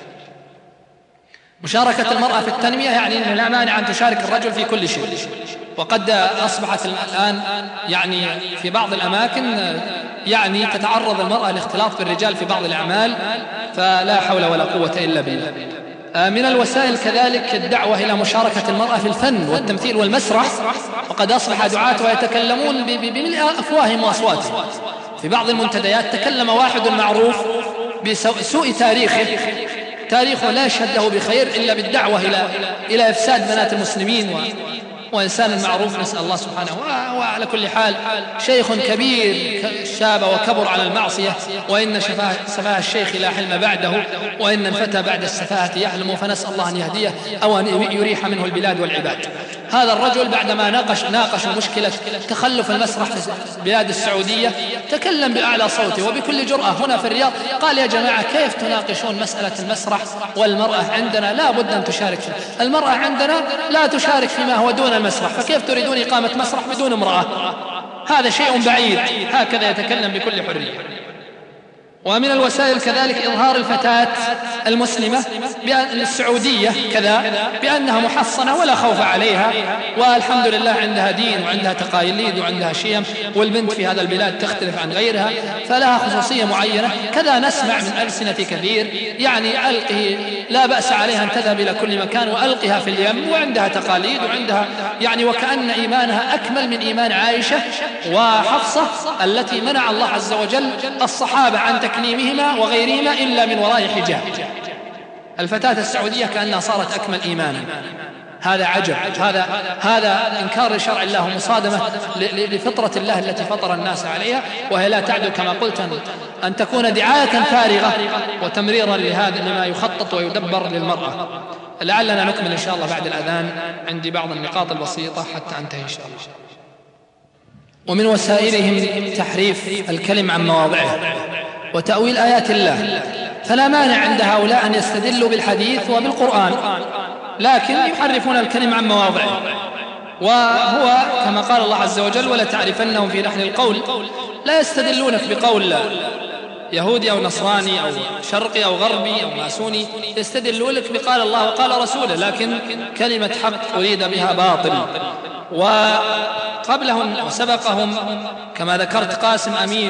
مشاركة المرأة في التنمية يعني أنه لا مانع أن تشارك الرجل في كل شيء. وقد أصبحت الآن يعني في بعض الأماكن يعني تتعرض المرأة لاختلاط بالرجال في بعض الأعمال، فلا حول ولا قوة إلا بالله. من الوسائل كذلك الدعوة إلى مشاركة المرأة في الفن والتمثيل والمسرح، وقد أصبح دعاة ويتكلمون بملء أفواههم وأصواتهم. في بعض المنتديات تكلم واحد معروف بسوء تاريخه لا يشهد له بخير إلا بالدعوة إلى إفساد بنات المسلمين، وإنسان معروف نسأل الله سبحانه. وعلى كل حال شيخ كبير شاب وكبر على المعصية، وإن سفاه الشيخ لا حلم بعده، وإن الفتى بعد السفاهة يحلم، فنسأل الله أن يهديه أو أن يريح منه البلاد والعباد. هذا الرجل بعدما ناقش مشكلة تخلف المسرح في بلاد السعودية تكلم بأعلى صوته وبكل جرأة هنا في الرياض، قال: يا جماعة كيف تناقشون مسألة المسرح والمرأة عندنا لا بد أن تشارك فيه؟ المرأة عندنا لا تشارك فيما هو دون المسرح، فكيف تريدون إقامة مسرح بدون امرأة؟ هذا شيء بعيد. هكذا يتكلم بكل حرية. ومن الوسائل كذلك إظهار الفتاة المسلمة السعودية كذا بأنها محصنة ولا خوف عليها، والحمد لله عندها دين وعندها تقاليد وعندها شيم، والبنت في هذا البلاد تختلف عن غيرها فلها خصوصية معينة. كذا نسمع من ألسنة كثير، يعني ألقه لا بأس عليها أن تذهب إلى كل مكان وألقها في اليم، وعندها تقاليد وعندها يعني وكأن إيمانها أكمل من إيمان عائشة وحفصة التي منع الله عز وجل الصحابة عن تكليمهما وغيرهما إلا من وراء حجاب. الفتاة السعودية كأنها صارت أكمل إيمانا. هذا عجب، هذا إنكار لشرع الله ومصادمة لفطرة الله التي فطر الناس عليها، وهي لا تعدو كما قلت أن تكون دعاية فارغة وتمريرا لهذا لما يخطط ويدبر للمرأة. لعلنا نكمل إن شاء الله بعد الأذان، عندي بعض النقاط البسيطة حتى أنتهي إن شاء الله. ومن وسائلهم تحريف الكلم عن مواضعه وتأويل آيات الله فلا مانع عند هؤلاء أن يستدلوا بالحديث وبالقرآن، لكن يحرفون الكلم عن مواضعه. وهو كما قال الله عز وجل: ولتعرفنهم في لحن القول. لا يستدلونك بقول يهودي أو نصراني أو شرقي أو غربي أو ماسوني، يستدلونك بقال الله وقال رسوله، لكن كلمة حق أريد بها باطل. وقبلهم وسبقهم كما ذكرت قاسم أمين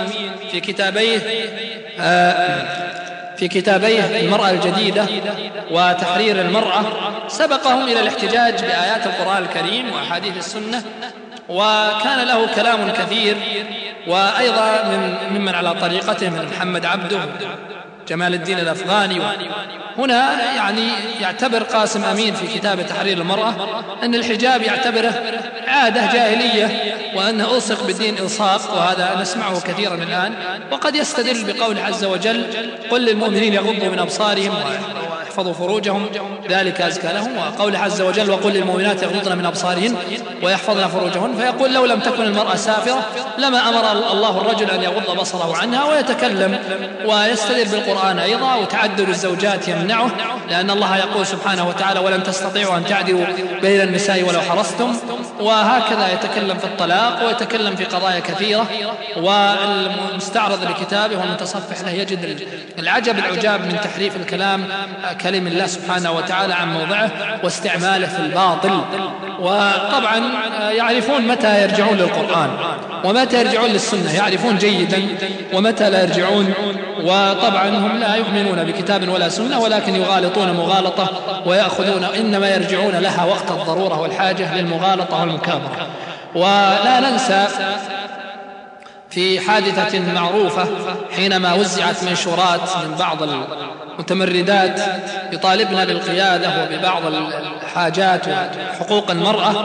في كتابيه المرأة الجديدة وتحرير المرأة، سبقهم إلى الاحتجاج بآيات القرآن الكريم وأحاديث السنة، وكان له كلام كثير. وأيضا ممن على طريقته من محمد عبده جمال الدين الأفغاني. هنا يعني يعتبر قاسم أمين في كتاب تحرير المرأة أن الحجاب يعتبره عادة جاهلية، وأنه ألصق بالدين إلصاق، وهذا نسمعه كثيرا الآن. وقد يستدل بقول عز وجل: قل للمؤمنين يغضوا من أبصارهم ويحفظوا فروجهم ذلك أزكى لهم، وقول عز وجل: وقل للمؤمنات يغضضن من أبصارهن ويحفظن فروجهن. فيقول: لو لم تكن المرأة سافرة لما أمر الله الرجل أن يغض بصره عنها ويتكلم. ويستدل بالقرآن أيضا: وتعدد الزوجات يمنعه، لأن الله يقول سبحانه وتعالى: ولن تستطيعوا أن تعدلوا بين النساء ولو حرصتم. وهكذا يتكلم في الطلاق ويتكلم في قضايا كثيرة. والمستعرض لكتابه والمتصفح له يجد العجب العجاب من تحريف الكلام كلم الله سبحانه وتعالى عن موضعه واستعماله في الباطل. وطبعا يعرفون متى يرجعون للقرآن ومتى يرجعون للسنة، يعرفون جيدا ومتى لا يرجعون. وطبعا هم لا يؤمنون بكتاب ولا سنة، ولكن يغالطون مغالطة ويأخذون، إنما يرجعون لها وقت الضرورة والحاجة للمغالطة والمكابرة. ولا ننسى في حادثة معروفة حينما وزعت منشورات من بعض المتمردات يطالبن بالقيادة وببعض الحاجات وحقوق المرأة،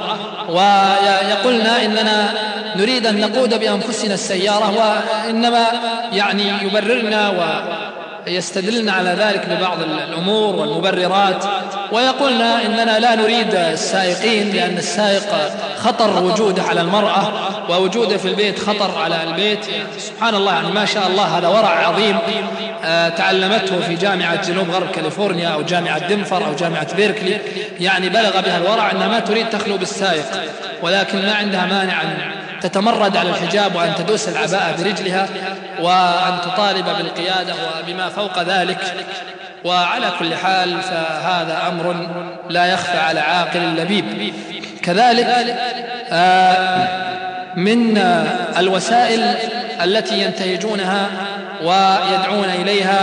ويقولنا إننا نريد أن نقود بأنفسنا السيارة، وإنما يعني يبررنا ويستدلنا على ذلك ببعض الأمور والمبررات، ويقولنا إننا لا نريد السائقين لأن السائق خطر وجوده على المرأة، ووجوده في البيت خطر على البيت. سبحان الله، يعني ما شاء الله، هذا ورع عظيم تعلمته في جامعة جنوب غرب كاليفورنيا أو جامعة دنفر أو جامعة بيركلي. يعني بلغ بها الورع أنها ما تريد تخلو بالسائق، ولكن ما عندها مانع أن تتمرد على الحجاب وأن تدوس العباءة برجلها وأن تطالب بالقيادة وبما فوق ذلك. وعلى كل حال فهذا أمر لا يخفى على عاقل لبيب. كذلك من الوسائل التي ينتهجونها ويدعون إليها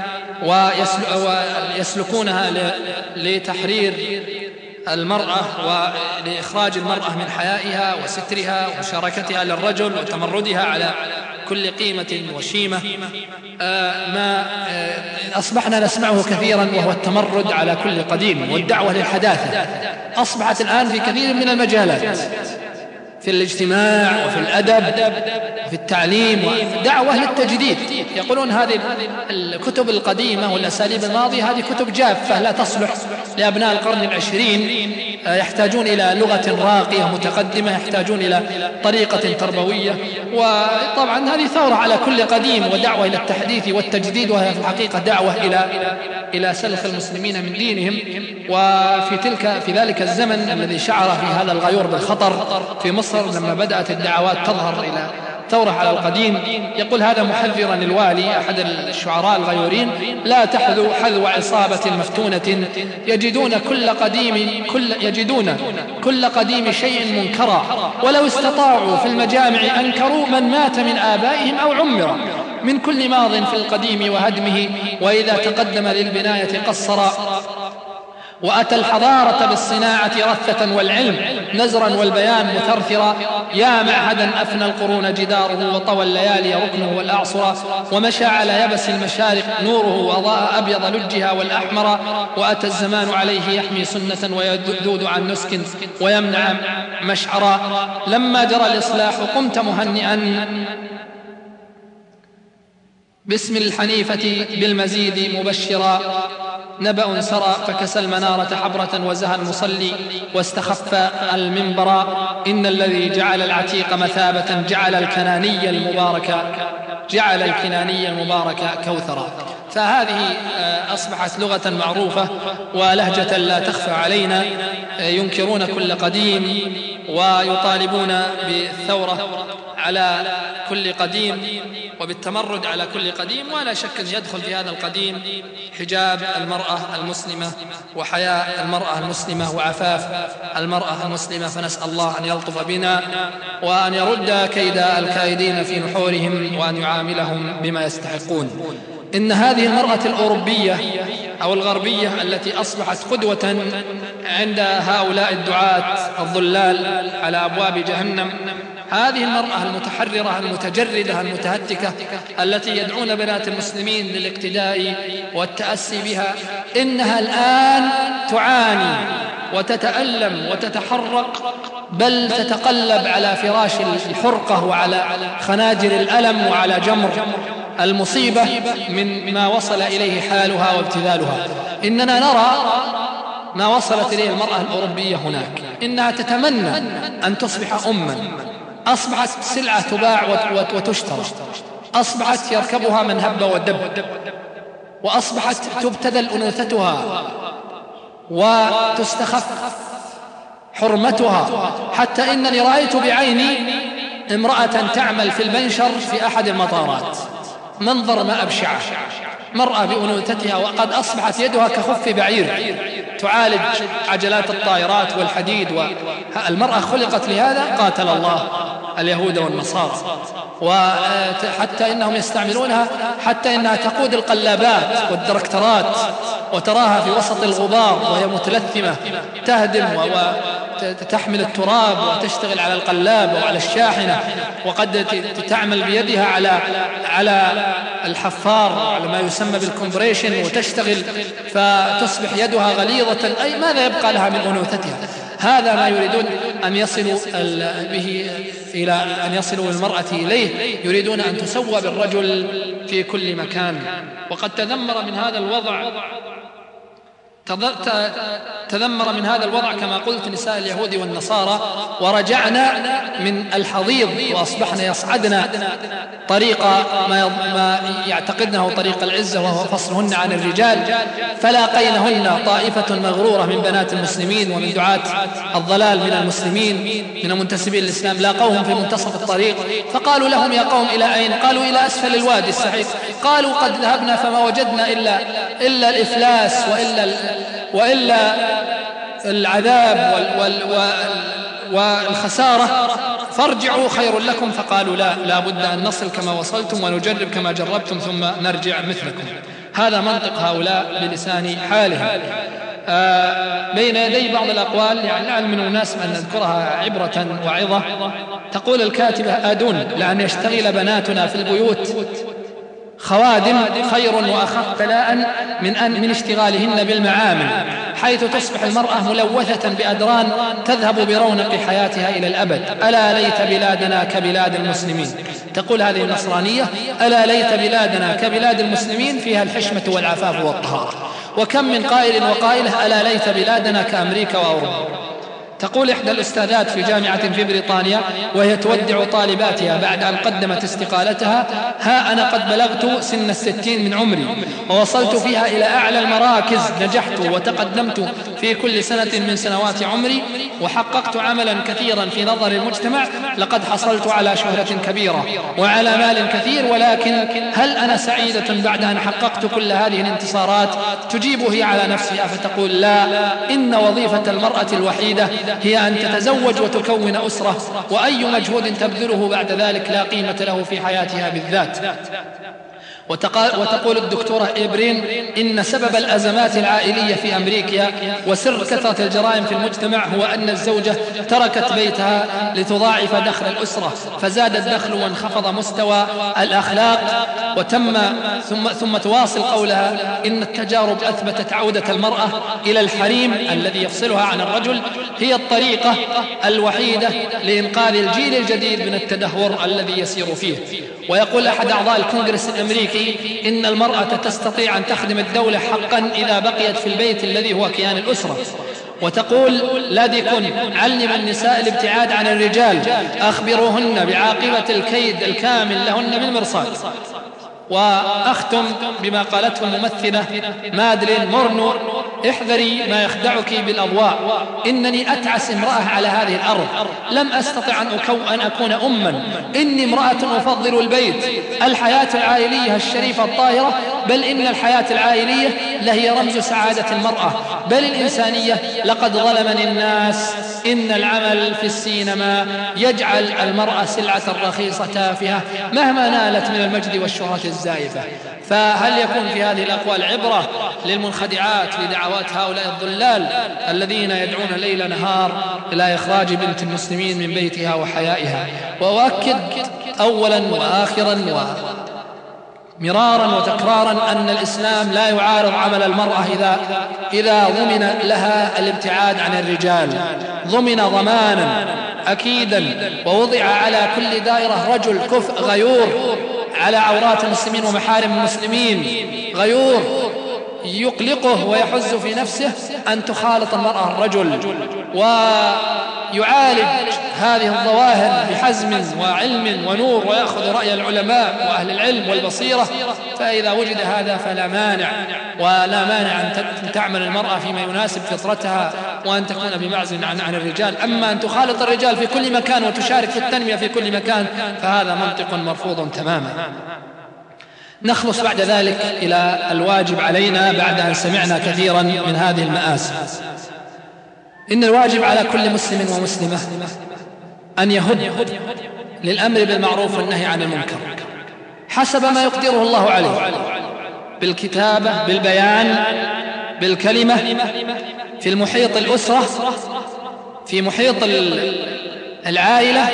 ويسلكونها لتحرير المرأة ولإخراج المرأة من حيائها وسترها ومشاركتها للرجل وتمردها على كل قيمة وشيمة، ما أصبحنا نسمعه كثيرا، وهو التمرد على كل قديم والدعوة للحداثة. أصبحت الآن في كثير من المجالات، في الاجتماع وفي الأدب وفي التعليم، ودعوة للتجديد. يقولون هذه الكتب القديمة والأساليب الماضية هذه كتب جافة لا تصلح لأبناء القرن العشرين، يحتاجون إلى لغة راقية متقدمة، يحتاجون إلى طريقة تربوية. وطبعا هذه ثورة على كل قديم ودعوة إلى التحديث والتجديد، وهي في الحقيقة دعوة إلى سلخ المسلمين من دينهم. في ذلك الزمن الذي شعر في هذا الغيور بالخطر في مصر لما بدأت الدعوات تظهر إلى ثورة على القديم، يقول هذا محذرا الوالي أحد الشعراء الغيورين: لا تحذو حذو عصابة مفتونة يجدون كل قديم شيء منكرا، ولو استطاعوا في المجامع أنكروا من مات من آبائهم أو عمر، من كل ماض في القديم وهدمه، وإذا تقدم للبناية قصرا، وأتى الحضارة بالصناعة رثة والعلم نزرا والبيان مثرثرا، يا معهدا أفنى القرون جداره وطوى الليالي ركنه والأعصرا، ومشى على يبس المشارق نوره وأضاء أبيض لجها والأحمر، وأتى الزمان عليه يحمي سنة ويذود عن نسك ويمنع مشعرا، لما جرى الإصلاح قمت مهنئا باسم الحنيفة بالمزيد مبشرا، نبأ سرى فكسى المنارة حبرة وزهى المصلي واستخف المنبر، إن الذي جعل العتيق مثابة جعل الكناني المبارك كوثرا. فهذه أصبحت لغة معروفة ولهجة لا تخفى علينا. ينكرون كل قديم ويطالبون بالثورة على كل قديم وبالتمرد على كل قديم، ولا شك أن يدخل في هذا القديم حجاب المرأة المسلمة وحياء المرأة المسلمة وعفاف المرأة المسلمة. فنسأل الله أن يلطف بنا وأن يرد كيد الكائدين في نحورهم وأن يعاملهم بما يستحقون. إن هذه المرأة الأوروبية أو الغربية التي أصبحت قدوة عند هؤلاء الدعاة الضلال على أبواب جهنم، هذه المرأة المتحررة المتجردة المتهتكة التي يدعون بنات المسلمين للاقتداء والتأسي بها، إنها الآن تعاني وتتألم وتتحرق، بل تتقلب على فراش الحرقة وعلى خناجر الألم وعلى جمر المصيبة من ما وصل إليه حالها وابتذالها. إننا نرى ما وصلت إليه المرأة الأوروبية هناك، إنها تتمنى أن تصبح أماً، أصبحت سلعة تباع وتشترى، أصبحت يركبها من هب ودب، وأصبحت تبتذل أنوثتها وتستخف حرمتها. حتى إنني رأيت بعيني امرأة تعمل في المنشر في أحد المطارات، منظر ما أبشعه، مرأة بأنوثتها وقد أصبحت يدها كخف بعير تعالج عجلات الطائرات والحديد. والمرأة خلقت لهذا، قاتل الله اليهود والنصارى. وحتى إنهم يستعملونها حتى إنها تقود القلابات والدركترات وتراها في وسط الغبار وهي متلثمة تهدم وتحمل التراب وتشتغل على القلاب وعلى الشاحنة، وقد تعمل بيدها على الحفار على ما يسمى بالكمبريشن وتشتغل فتصبح يدها غليظة. أي ماذا يبقى لها من أنوثتها؟ هذا ما يريدون أن يصلوا به إلى أن يصلوا المرأة إليه، يريدون أن تسوى بالرجل في كل مكان. وقد تذمر من هذا الوضع كما قلت نساء اليهود والنصارى، ورجعنا من الحضيض وأصبحنا يصعدنا طريق ما يعتقدنه طريق العزة وهو فصلهن عن الرجال، فلاقينهن طائفة مغرورة من بنات المسلمين ومن دعاة الضلال من المسلمين من المنتسبين للإسلام، لاقوهم في منتصف الطريق فقالوا لهم: يا قوم إلى أين؟ قالوا: إلى أسفل الوادي السحيق. قالوا: قد ذهبنا فما وجدنا إلا الإفلاس وإلا العذاب والخسارة، فارجعوا خير لكم. فقالوا: لا بد أن نصل كما وصلتم ونجرب كما جربتم ثم نرجع مثلكم. هذا منطق هؤلاء بلسان حالهم. بين يدي بعض الأقوال يعني من المناسب أن نذكرها عبرة وعظة. تقول الكاتبة: أدون لأن يشتغل بناتنا في البيوت خوادم خير وأخف بلاء من اشتغالهن بالمعامل، حيث تصبح المرأة ملوثة بأدران تذهب برونق حياتها إلى الأبد. ألا ليت بلادنا كبلاد المسلمين. تقول هذه النصرانية: ألا ليت بلادنا كبلاد المسلمين فيها الحشمة والعفاف والطهارة. وكم من قائل وقائلة: ألا ليت بلادنا كأمريكا وأوروبا. تقول إحدى الأستاذات في جامعة في بريطانيا وهي تودع طالباتها بعد أن قدمت استقالتها: ها أنا قد بلغت سن 60 من عمري ووصلت فيها إلى أعلى المراكز، نجحت وتقدمت في كل سنة من سنوات عمري وحققت عملا كثيرا في نظر المجتمع، لقد حصلت على شهرة كبيرة وعلى مال كثير، ولكن هل أنا سعيدة بعد أن حققت كل هذه الانتصارات؟ تجيب هي على نفسها فتقول: لا، إن وظيفة المرأة الوحيدة هي أن تتزوج وتكون أسرة، وأي مجهود تبذله بعد ذلك لا قيمة له في حياتها بالذات. وتقول الدكتورة إبرين: إن سبب الأزمات العائلية في أمريكا وسر كثرة الجرائم في المجتمع هو أن الزوجة تركت بيتها لتضاعف دخل الأسرة، فزاد الدخل وانخفض مستوى الأخلاق. ثم تواصل قولها: إن التجارب أثبتت عودة المرأة إلى الحريم الذي يفصلها عن الرجل هي الطريقة الوحيدة لإنقاذ الجيل الجديد من التدهور الذي يسير فيه. ويقول أحد أعضاء الكونغرس الأمريكي: إن المرأة تستطيع أن تخدم الدولة حقا إذا بقيت في البيت الذي هو كيان الأسرة. وتقول لاديكون: علم النساء الابتعاد عن الرجال، أخبروهن بعاقبة الكيد الكامل لهن بالمرصاد. وأختم بما قالته الممثلة مادلين مورنو: احذري ما يخدعك بالأضواء، إنني أتعس امرأة على هذه الأرض، لم أستطع أن أكون أما، إني امرأة أفضل البيت، الحياة العائلية الشريفة الطاهرة، بل إن الحياة العائلية لهي رمز سعادة المرأة، بل الإنسانية، لقد ظلمني الناس، إن العمل في السينما يجعل المرأة سلعة رخيصة تافهة مهما نالت من المجد والشهرة الزائفة. فهل يكون في هذه الأقوال عبرة للمنخدعات لدعوات هؤلاء الضلال الذين يدعون ليل نهار إلى إخراج بنت المسلمين من بيتها وحيائها؟ وأؤكد أولا وآخرا مرارا وتكرارا أن الإسلام لا يعارض عمل المرأة إذا ضمن لها الابتعاد عن الرجال، ضمن ضمانا أكيدا، ووضع على كل دائرة رجل كفء غيور على عورات المسلمين ومحارم المسلمين، غيور يقلقه ويحز في نفسه أن تخالط المرأة الرجل، ويعالج هذه الظواهر بحزم وعلم ونور، ويأخذ رأي العلماء وأهل العلم والبصيرة. فإذا وجد هذا فلا مانع، ولا مانع أن تعمل المرأة فيما يناسب فطرتها وأن تكون بمعزل عن الرجال. أما أن تخالط الرجال في كل مكان وتشارك في التنمية في كل مكان فهذا منطق مرفوض تماما. نخلص بعد ذلك إلى الواجب علينا بعد أن سمعنا كثيرا من هذه المآسي. إن الواجب على كل مسلم ومسلمة أن يهد للأمر بالمعروف والنهي عن المنكر حسب ما يقدره الله عليه، بالكتابة، بالبيان، بالكلمة، في المحيط الأسرة، في محيط العائلة،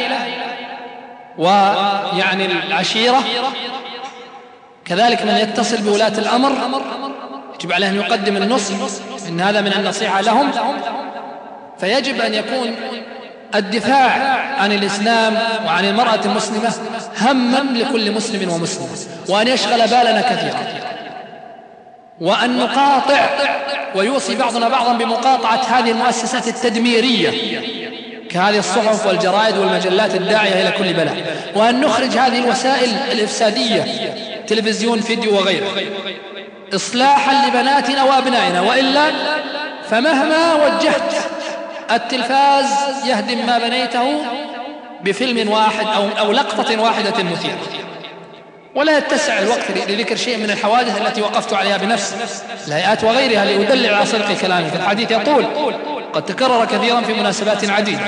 ويعني العشيرة، كذلك من يتصل بولاة الأمر يجب عليه أن يقدم النصح، إن هذا من النصيحة لهم. فيجب أن يكون الدفاع عن الإسلام وعن المرأة المسلمة هما لكل مسلم ومسلمة، وأن يشغل بالنا كثيرا، وأن نقاطع، ويوصي بعضنا بعضا بمقاطعة هذه المؤسسات التدميرية كهذه الصحف والجرائد والمجلات الداعية إلى كل بلاء، وأن نخرج هذه الوسائل الإفسادية، تلفزيون، فيديو وغيره، إصلاحا لبناتنا وأبنائنا. وإلا فمهما وجهت التلفاز يهدم ما بنيته بفيلم واحد أو لقطة واحدة مثيرة، ولا يتسع الوقت لذكر شيء من الحوادث التي وقفت عليها بنفسي، الهيئات وغيرها، لأدلع على صدق كلامي. في الحديث يطول، قد تكرر كثيرا في مناسبات عديدة.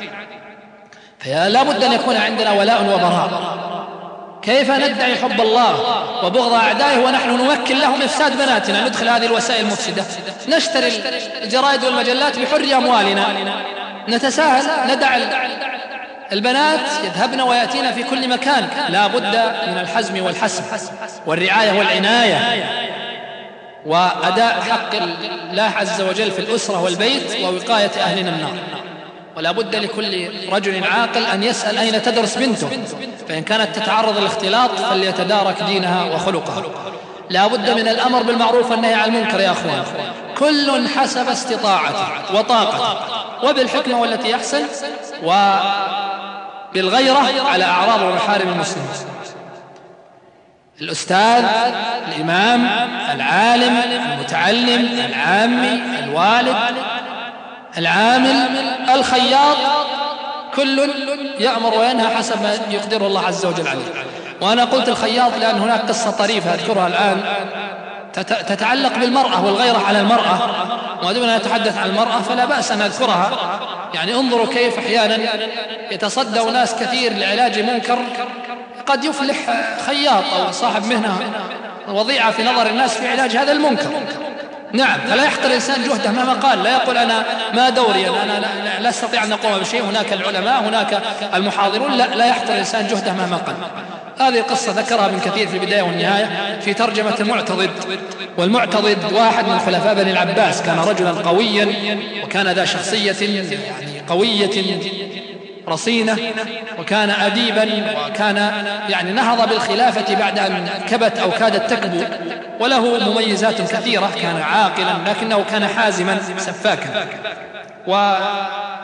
فلا بد أن يكون عندنا ولاء وبراء. كيف ندعي حب الله وبغض أعدائه ونحن نمكن لهم إفساد بناتنا؟ ندخل هذه الوسائل المفسدة، نشتري الجرائد والمجلات بحر أموالنا، نتساهل، ندع البنات يذهبن ويأتين في كل مكان. لا بد من الحزم والحسم والرعاية والعناية وأداء حق الله عز وجل في الأسرة والبيت ووقاية أهلنا النار. ولا بد لكل رجل عاقل أن يسأل أين تدرس بنته، فإن كانت تتعرض للاختلاط فليتدارك دينها وخلقها. لا بد من الأمر بالمعروف والنهي عن المنكر يا أخوان، كل حسب استطاعته وطاقته، وبالحكمة والتي يحسن، وبالغيرة على أعراض ومحارم المسلمين. الأستاذ، الإمام، العالم، المتعلم، العامي، الوالد، العامل، الخياط، كل يأمر وينهى حسب ما يقدر الله عز وجل عليه. وأنا قلت الخياط لأن هناك قصة طريفة أذكرها الآن تتعلق بالمرأة والغيرة على المرأة، ودون نتحدث عن المرأة فلا بأس أن أذكرها. يعني انظروا كيف أحيانا يتصدى ناس كثير لعلاج منكر، قد يفلح خياط أو صاحب مهنة وضيعة في نظر الناس في علاج هذا المنكر. نعم، فلا يحقر الإنسان جهده مهما قال، لا يقول أنا ما دوري، أنا لا أستطيع أن أقوم بشيء، هناك العلماء، هناك المحاضرون، لا يحقر الإنسان جهده مهما قال. هذه قصة ذكرها ابن كثير في البداية والنهاية في ترجمة المعتضد. والمعتضد واحد من خلفاء بني العباس، كان رجلا قويا، وكان ذا شخصية يعني قوية رصينة، وكان أديبا، وكان يعني نهض بالخلافة بعد أن كبت أو كادت تكبو، وله مميزات كثيرة. كان عاقلا لكنه كان حازما سفاكا.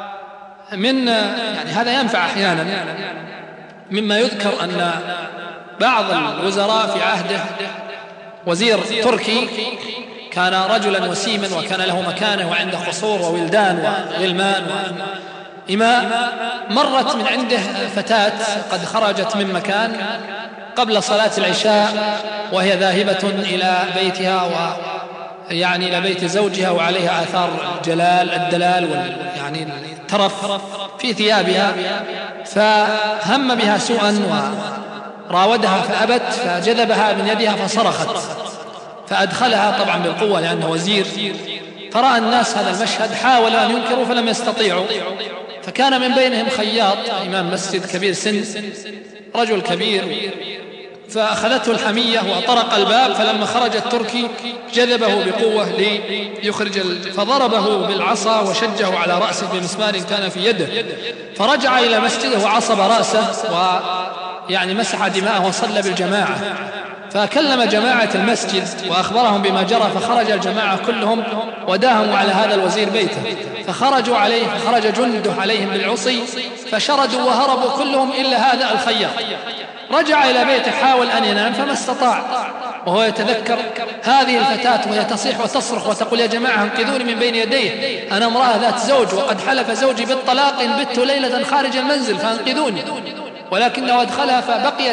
ومن يعني هذا ينفع أحيانا، مما يذكر أن بعض الوزراء في عهده وزير تركي كان رجلا وسيما وكان له مكانه وعنده قصور وولدان وغلمان وإماء، مرت من عنده فتاة قد خرجت من مكان قبل صلاة العشاء وهي ذاهبة إلى بيتها يعني إلى بيت زوجها، وعليها آثار الدلال يعني الترف في ثيابها، فهم بها سوءا وراودها فأبت، فجذبها من يدها فصرخت فأدخلها طبعا بالقوة لأنه وزير. فرأى الناس هذا المشهد، حاولوا أن ينكروا فلم يستطيعوا، فكان من بينهم خياط إمام مسجد كبير سن، رجل كبير، فأخذته الحمية وطرق الباب، فلما خرج التركي جذبه بقوة ليخرج فضربه بالعصا وشجه على رأسه بمسمار كان في يده، فرجع إلى مسجده وعصب رأسه ويعني مسح دماءه وصلى بالجماعة. فكلم جماعة المسجد وأخبرهم بما جرى، فخرج الجماعة كلهم وداهموا على هذا الوزير بيته، فخرجوا عليه، فخرج جنده عليهم بالعصي فشردوا وهربوا كلهم إلا هذا الخياط. رجع إلى بيته حاول أن ينام فما استطاع، وهو يتذكر هذه الفتاة وهي تصيح وتصرخ وتقول يا جماعة انقذوني من بين يديه، أنا امرأة ذات زوج وقد حلف زوجي بالطلاق إن بت ليلة خارج المنزل فانقذوني، ولكنه أدخلها فبقيت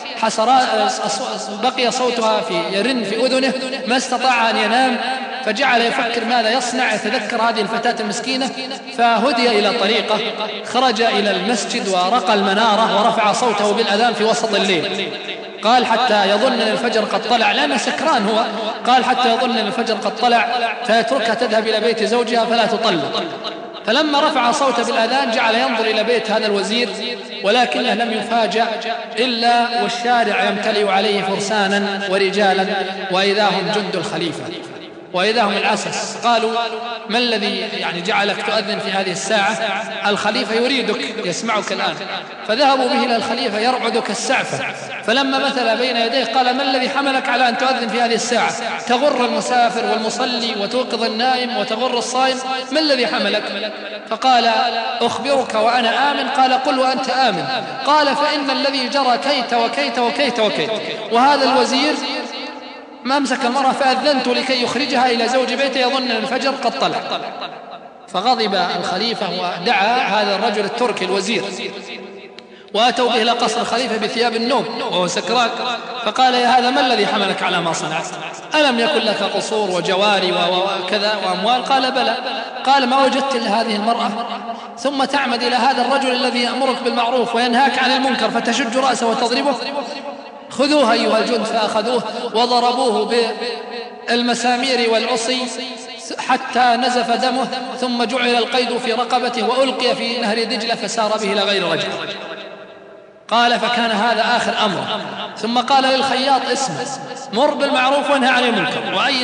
بقي صوتها يرن في أذنه، ما استطاع أن ينام، فجعل يفكر ماذا يصنع، يتذكر هذه الفتاة المسكينة، فهدي إلى طريقة، خرج إلى المسجد ورقى المنارة ورفع صوته بالأذان في وسط الليل، قال حتى يظن أن الفجر قد طلع، لأنه سكران هو، قال حتى يظن أن الفجر قد طلع فيتركها تذهب إلى بيت زوجها فلا تطلق. فلما رفع صوته بالأذان جعل ينظر إلى بيت هذا الوزير، ولكنه لم يفاجأ إلا والشارع يمتلئ عليه فرسانا ورجالا، وإذا هم جند الخليفة وإذا هم العسس. قالوا ما الذي يعني جعلك تؤذن في هذه الساعة؟ الخليفة يريدك يسمعك الآن. فذهبوا به إلى الخليفة يرعد كالسعفة، فلما مثل بين يديه قال ما الذي حملك على أن تؤذن في هذه الساعة؟ تغر المسافر والمصلي وتوقظ النائم وتغر الصائم، ما الذي حملك؟ فقال أخبرك وأنا آمن. قال قل وأنت آمن. قال فإن الذي جرى كيت وكيت وكيت وكيت، وهذا الوزير ما أمسك المرأة فأذنت لكي يخرجها إلى زوج بيته يظن أن الفجر قد طلع. فغضب الخليفة ودعا هذا الرجل التركي الوزير، وأتوا به إلى قصر الخليفة بثياب النوم وهو سكران، فقال يا هذا ما الذي حملك على ما صنعت؟ ألم يكن لك قصور وجواري وكذا وأموال؟ قال بلى. قال ما وجدت إلا هذه المرأة، ثم تعمد إلى هذا الرجل الذي يأمرك بالمعروف وينهاك عن المنكر فتشج رأسه وتضربه؟ خذوه أيها الجند. فأخذوه وضربوه بالمسامير والعصي حتى نزف دمه، ثم جعل القيد في رقبته وألقي في نهر دجلة فسار به إلى غير رجع. قال فكان هذا آخر أمر. ثم قال للخياط اسمع، مر بالمعروف وانهى عن المنكر، وأي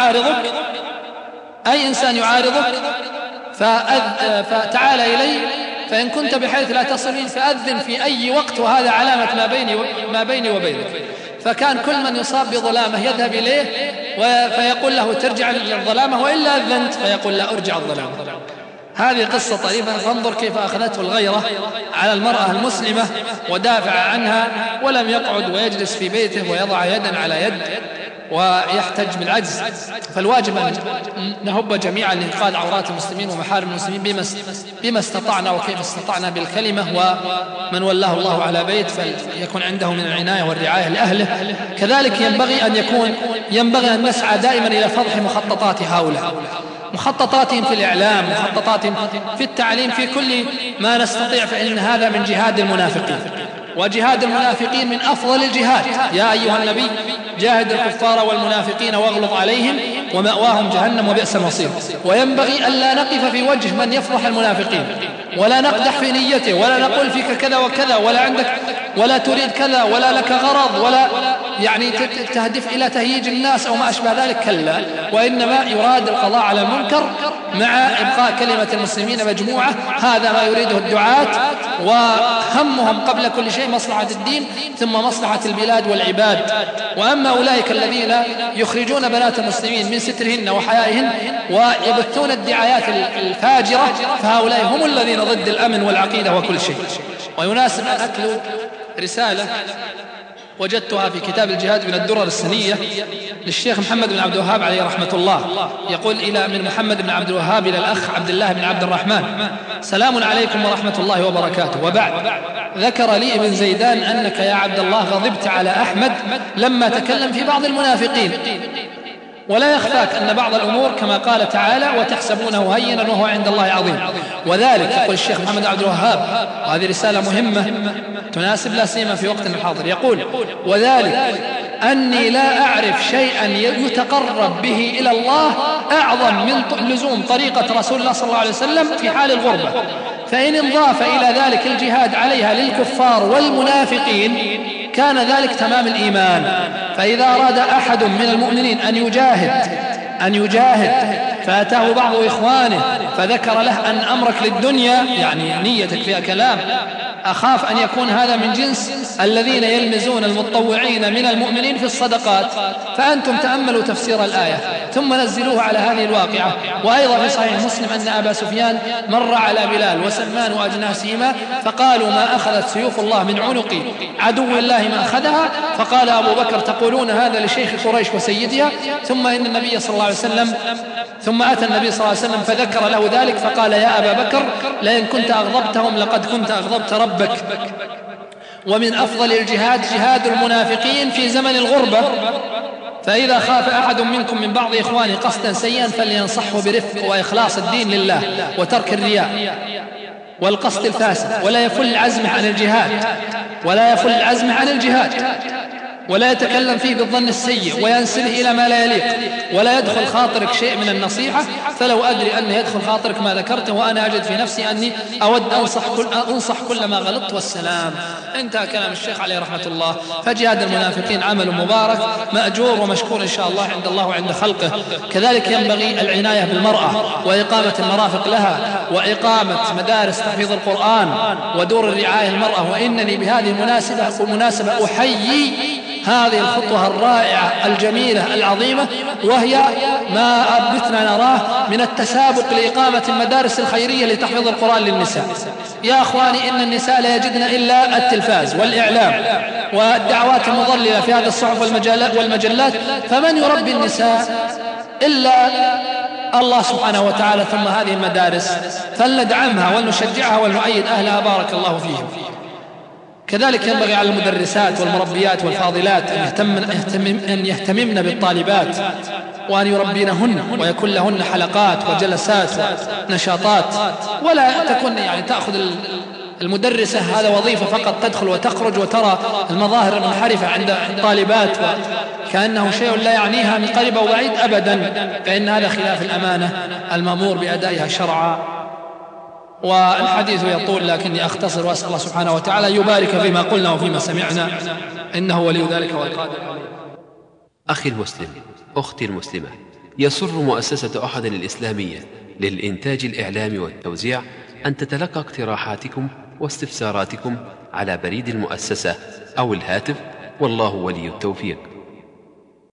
إنسان يعارضك فتعال إلي، فإن كنت بحيث لا تصلين فأذن في أي وقت، وهذا علامة ما بيني وبينك. فكان كل من يصاب بظلامة يذهب إليه فيقول له ترجع للظلامة، وإلا أذنت فيقول لا أرجع الظلامة. هذه قصة طريفة، فانظر كيف أخذته الغيرة على المرأة المسلمة ودافع عنها، ولم يقعد ويجلس في بيته ويضع يدا على يد ويحتج بالعجز. فالواجب أن نهب جميعا لإنقاذ عورات المسلمين ومحارم المسلمين بما استطعنا وكيف استطعنا بالكلمة، ومن ولاه الله على بيت فليكن عنده من العناية والرعاية لأهله. كذلك ينبغي أن نسعى دائما إلى فضح مخططات هؤلاء، مخططاتهم في الإعلام، مخططاتهم في التعليم، في كل ما نستطيع، فإن هذا من جهاد المنافقين، وجهاد المنافقين من أفضل الجهاد. يا أيها النبي جاهد الكفار والمنافقين واغلظ عليهم ومأواهم جهنم وبئس المصير. وينبغي ألا نقف في وجه من يفضح المنافقين، ولا نقدح في نيته، ولا نقول فيك كذا وكذا، ولا عندك ولا تريد كذا، ولا لك غرض، ولا يعني تهدف إلى تهييج الناس أو ما أشبه ذلك، كلا، وإنما يراد القضاء على المنكر مع إبقاء كلمة المسلمين مجموعة. هذا ما يريده الدعاة، وهمهم قبل كل شيء مصلحة الدين ثم مصلحة البلاد والعباد. وأما أولئك الذين يخرجون بنات المسلمين من سترهن وحيائهن ويبثون الدعايات الفاجرة، فهؤلاء هم الذين ضد الأمن والعقيدة وكل شيء. ويناسب أن أتلو رسالة وجدتها في كتاب الجهاد من الدرر السنية للشيخ محمد بن عبد الوهاب عليه رحمة الله. يقول من محمد بن عبد الوهاب إلى الأخ عبد الله بن عبد الرحمن: سلام عليكم ورحمة الله وبركاته، وبعد، ذكر لي ابن زيدان أنك يا عبد الله غضبت على أحمد لما تكلم في بعض المنافقين، ولا يخفاك أن بعض الأمور كما قال تعالى: وتحسبونه هينا وهو عند الله عظيم. وذلك، يقول الشيخ محمد عبد الوهاب، وهذه رسالة مهمة تناسب لا سيما في وقتنا الحاضر، يقول: وذلك أني لا أعرف شيئا يتقرب به إلى الله أعظم من لزوم طريقة رسول الله صلى الله عليه وسلم في حال الغربة، فإن انضاف إلى ذلك الجهاد عليها للكفار والمنافقين كان ذلك تمام الإيمان. فإذا أراد أحد من المؤمنين أن يجاهد فأتاه بعض إخوانه فذكر له أن أمرك للدنيا، يعني نيتك فيها كلام، أخاف أن يكون هذا من جنس الذين يلمزون المتطوعين من المؤمنين في الصدقات، فأنتم تأملوا تفسير الآية ثم نزلوه على هذه الواقعة. وأيضا في صحيح مسلم أن أبا سفيان مر على بلال وسلمان وأجناسهما فقالوا: ما أخذت سيوف الله من عنق عدو الله ما أخذها. فقال أبو بكر: تقولون هذا لشيخ قريش وسيدها؟ ثم أتى النبي صلى الله عليه وسلم فذكر له ذلك فقال: يا أبا بكر، لئن كنت أغضبتهم لقد كنت أغضبت ربك. ومن أفضل الجهاد جهاد المنافقين في زمن الغربة، فإذا خاف أحد منكم من بعض إخوانه قصدا سيئا فلينصحه برفق وإخلاص الدين لله وترك الرياء والقصد الفاسد، ولا يفل عزمه عن الجهاد ولا يتكلم فيه بالظن السيء وينسله إلى ما لا يليق، ولا يدخل خاطرك شيء من النصيحة، فلو أدري أنه يدخل خاطرك ما ذكرته وأنا أجد في نفسي أني أود أنصح كل ما غلطت والسلام. انتهى كلام الشيخ عليه رحمة الله. فجهاد المنافقين عمل مبارك مأجور ومشكور إن شاء الله عند الله وعند خلقه. كذلك ينبغي العناية بالمرأة وإقامة المرافق لها وإقامة مدارس تحفيظ القرآن ودور الرعاية المرأة. وإنني بهذه المناسبة أحيي هذه الخطوة الرائعة الجميلة العظيمة، وهي ما أبثنا نراه من التسابق لإقامة المدارس الخيرية لتحفيظ القرآن للنساء. يا أخواني، إن النساء لا يجدن إلا التلفاز والإعلام والدعوات المضللة في هذه الصحف والمجلات، فمن يربي النساء إلا الله سبحانه وتعالى. ثم هذه المدارس فلندعمها ونشجعها ونؤيد أهلها بارك الله فيهم. كذلك ينبغي على المدرسات والمربيات والفاضلات أن يهتممن بالطالبات وأن يربينهن ويكون لهن حلقات وجلسات ونشاطات، ولا تكون تأخذ المدرسة هذا وظيفة فقط تدخل وتخرج وترى المظاهر المنحرفة عند الطالبات كأنه شيء لا يعنيها من قريب أو بعيد أبدا، فإن هذا خلاف الأمانة المأمور بأدائها شرعا. والحديث يطول لكني أختصر، وأسأل الله سبحانه وتعالى يبارك فيما قلنا وفيما سمعنا، إنه ولي ذلك والقادر عليه. أخي المسلم، أختي المسلمة، يسر مؤسسة أحد الإسلامية للإنتاج الإعلامي والتوزيع أن تتلقى اقتراحاتكم واستفساراتكم على بريد المؤسسة أو الهاتف، والله ولي التوفيق.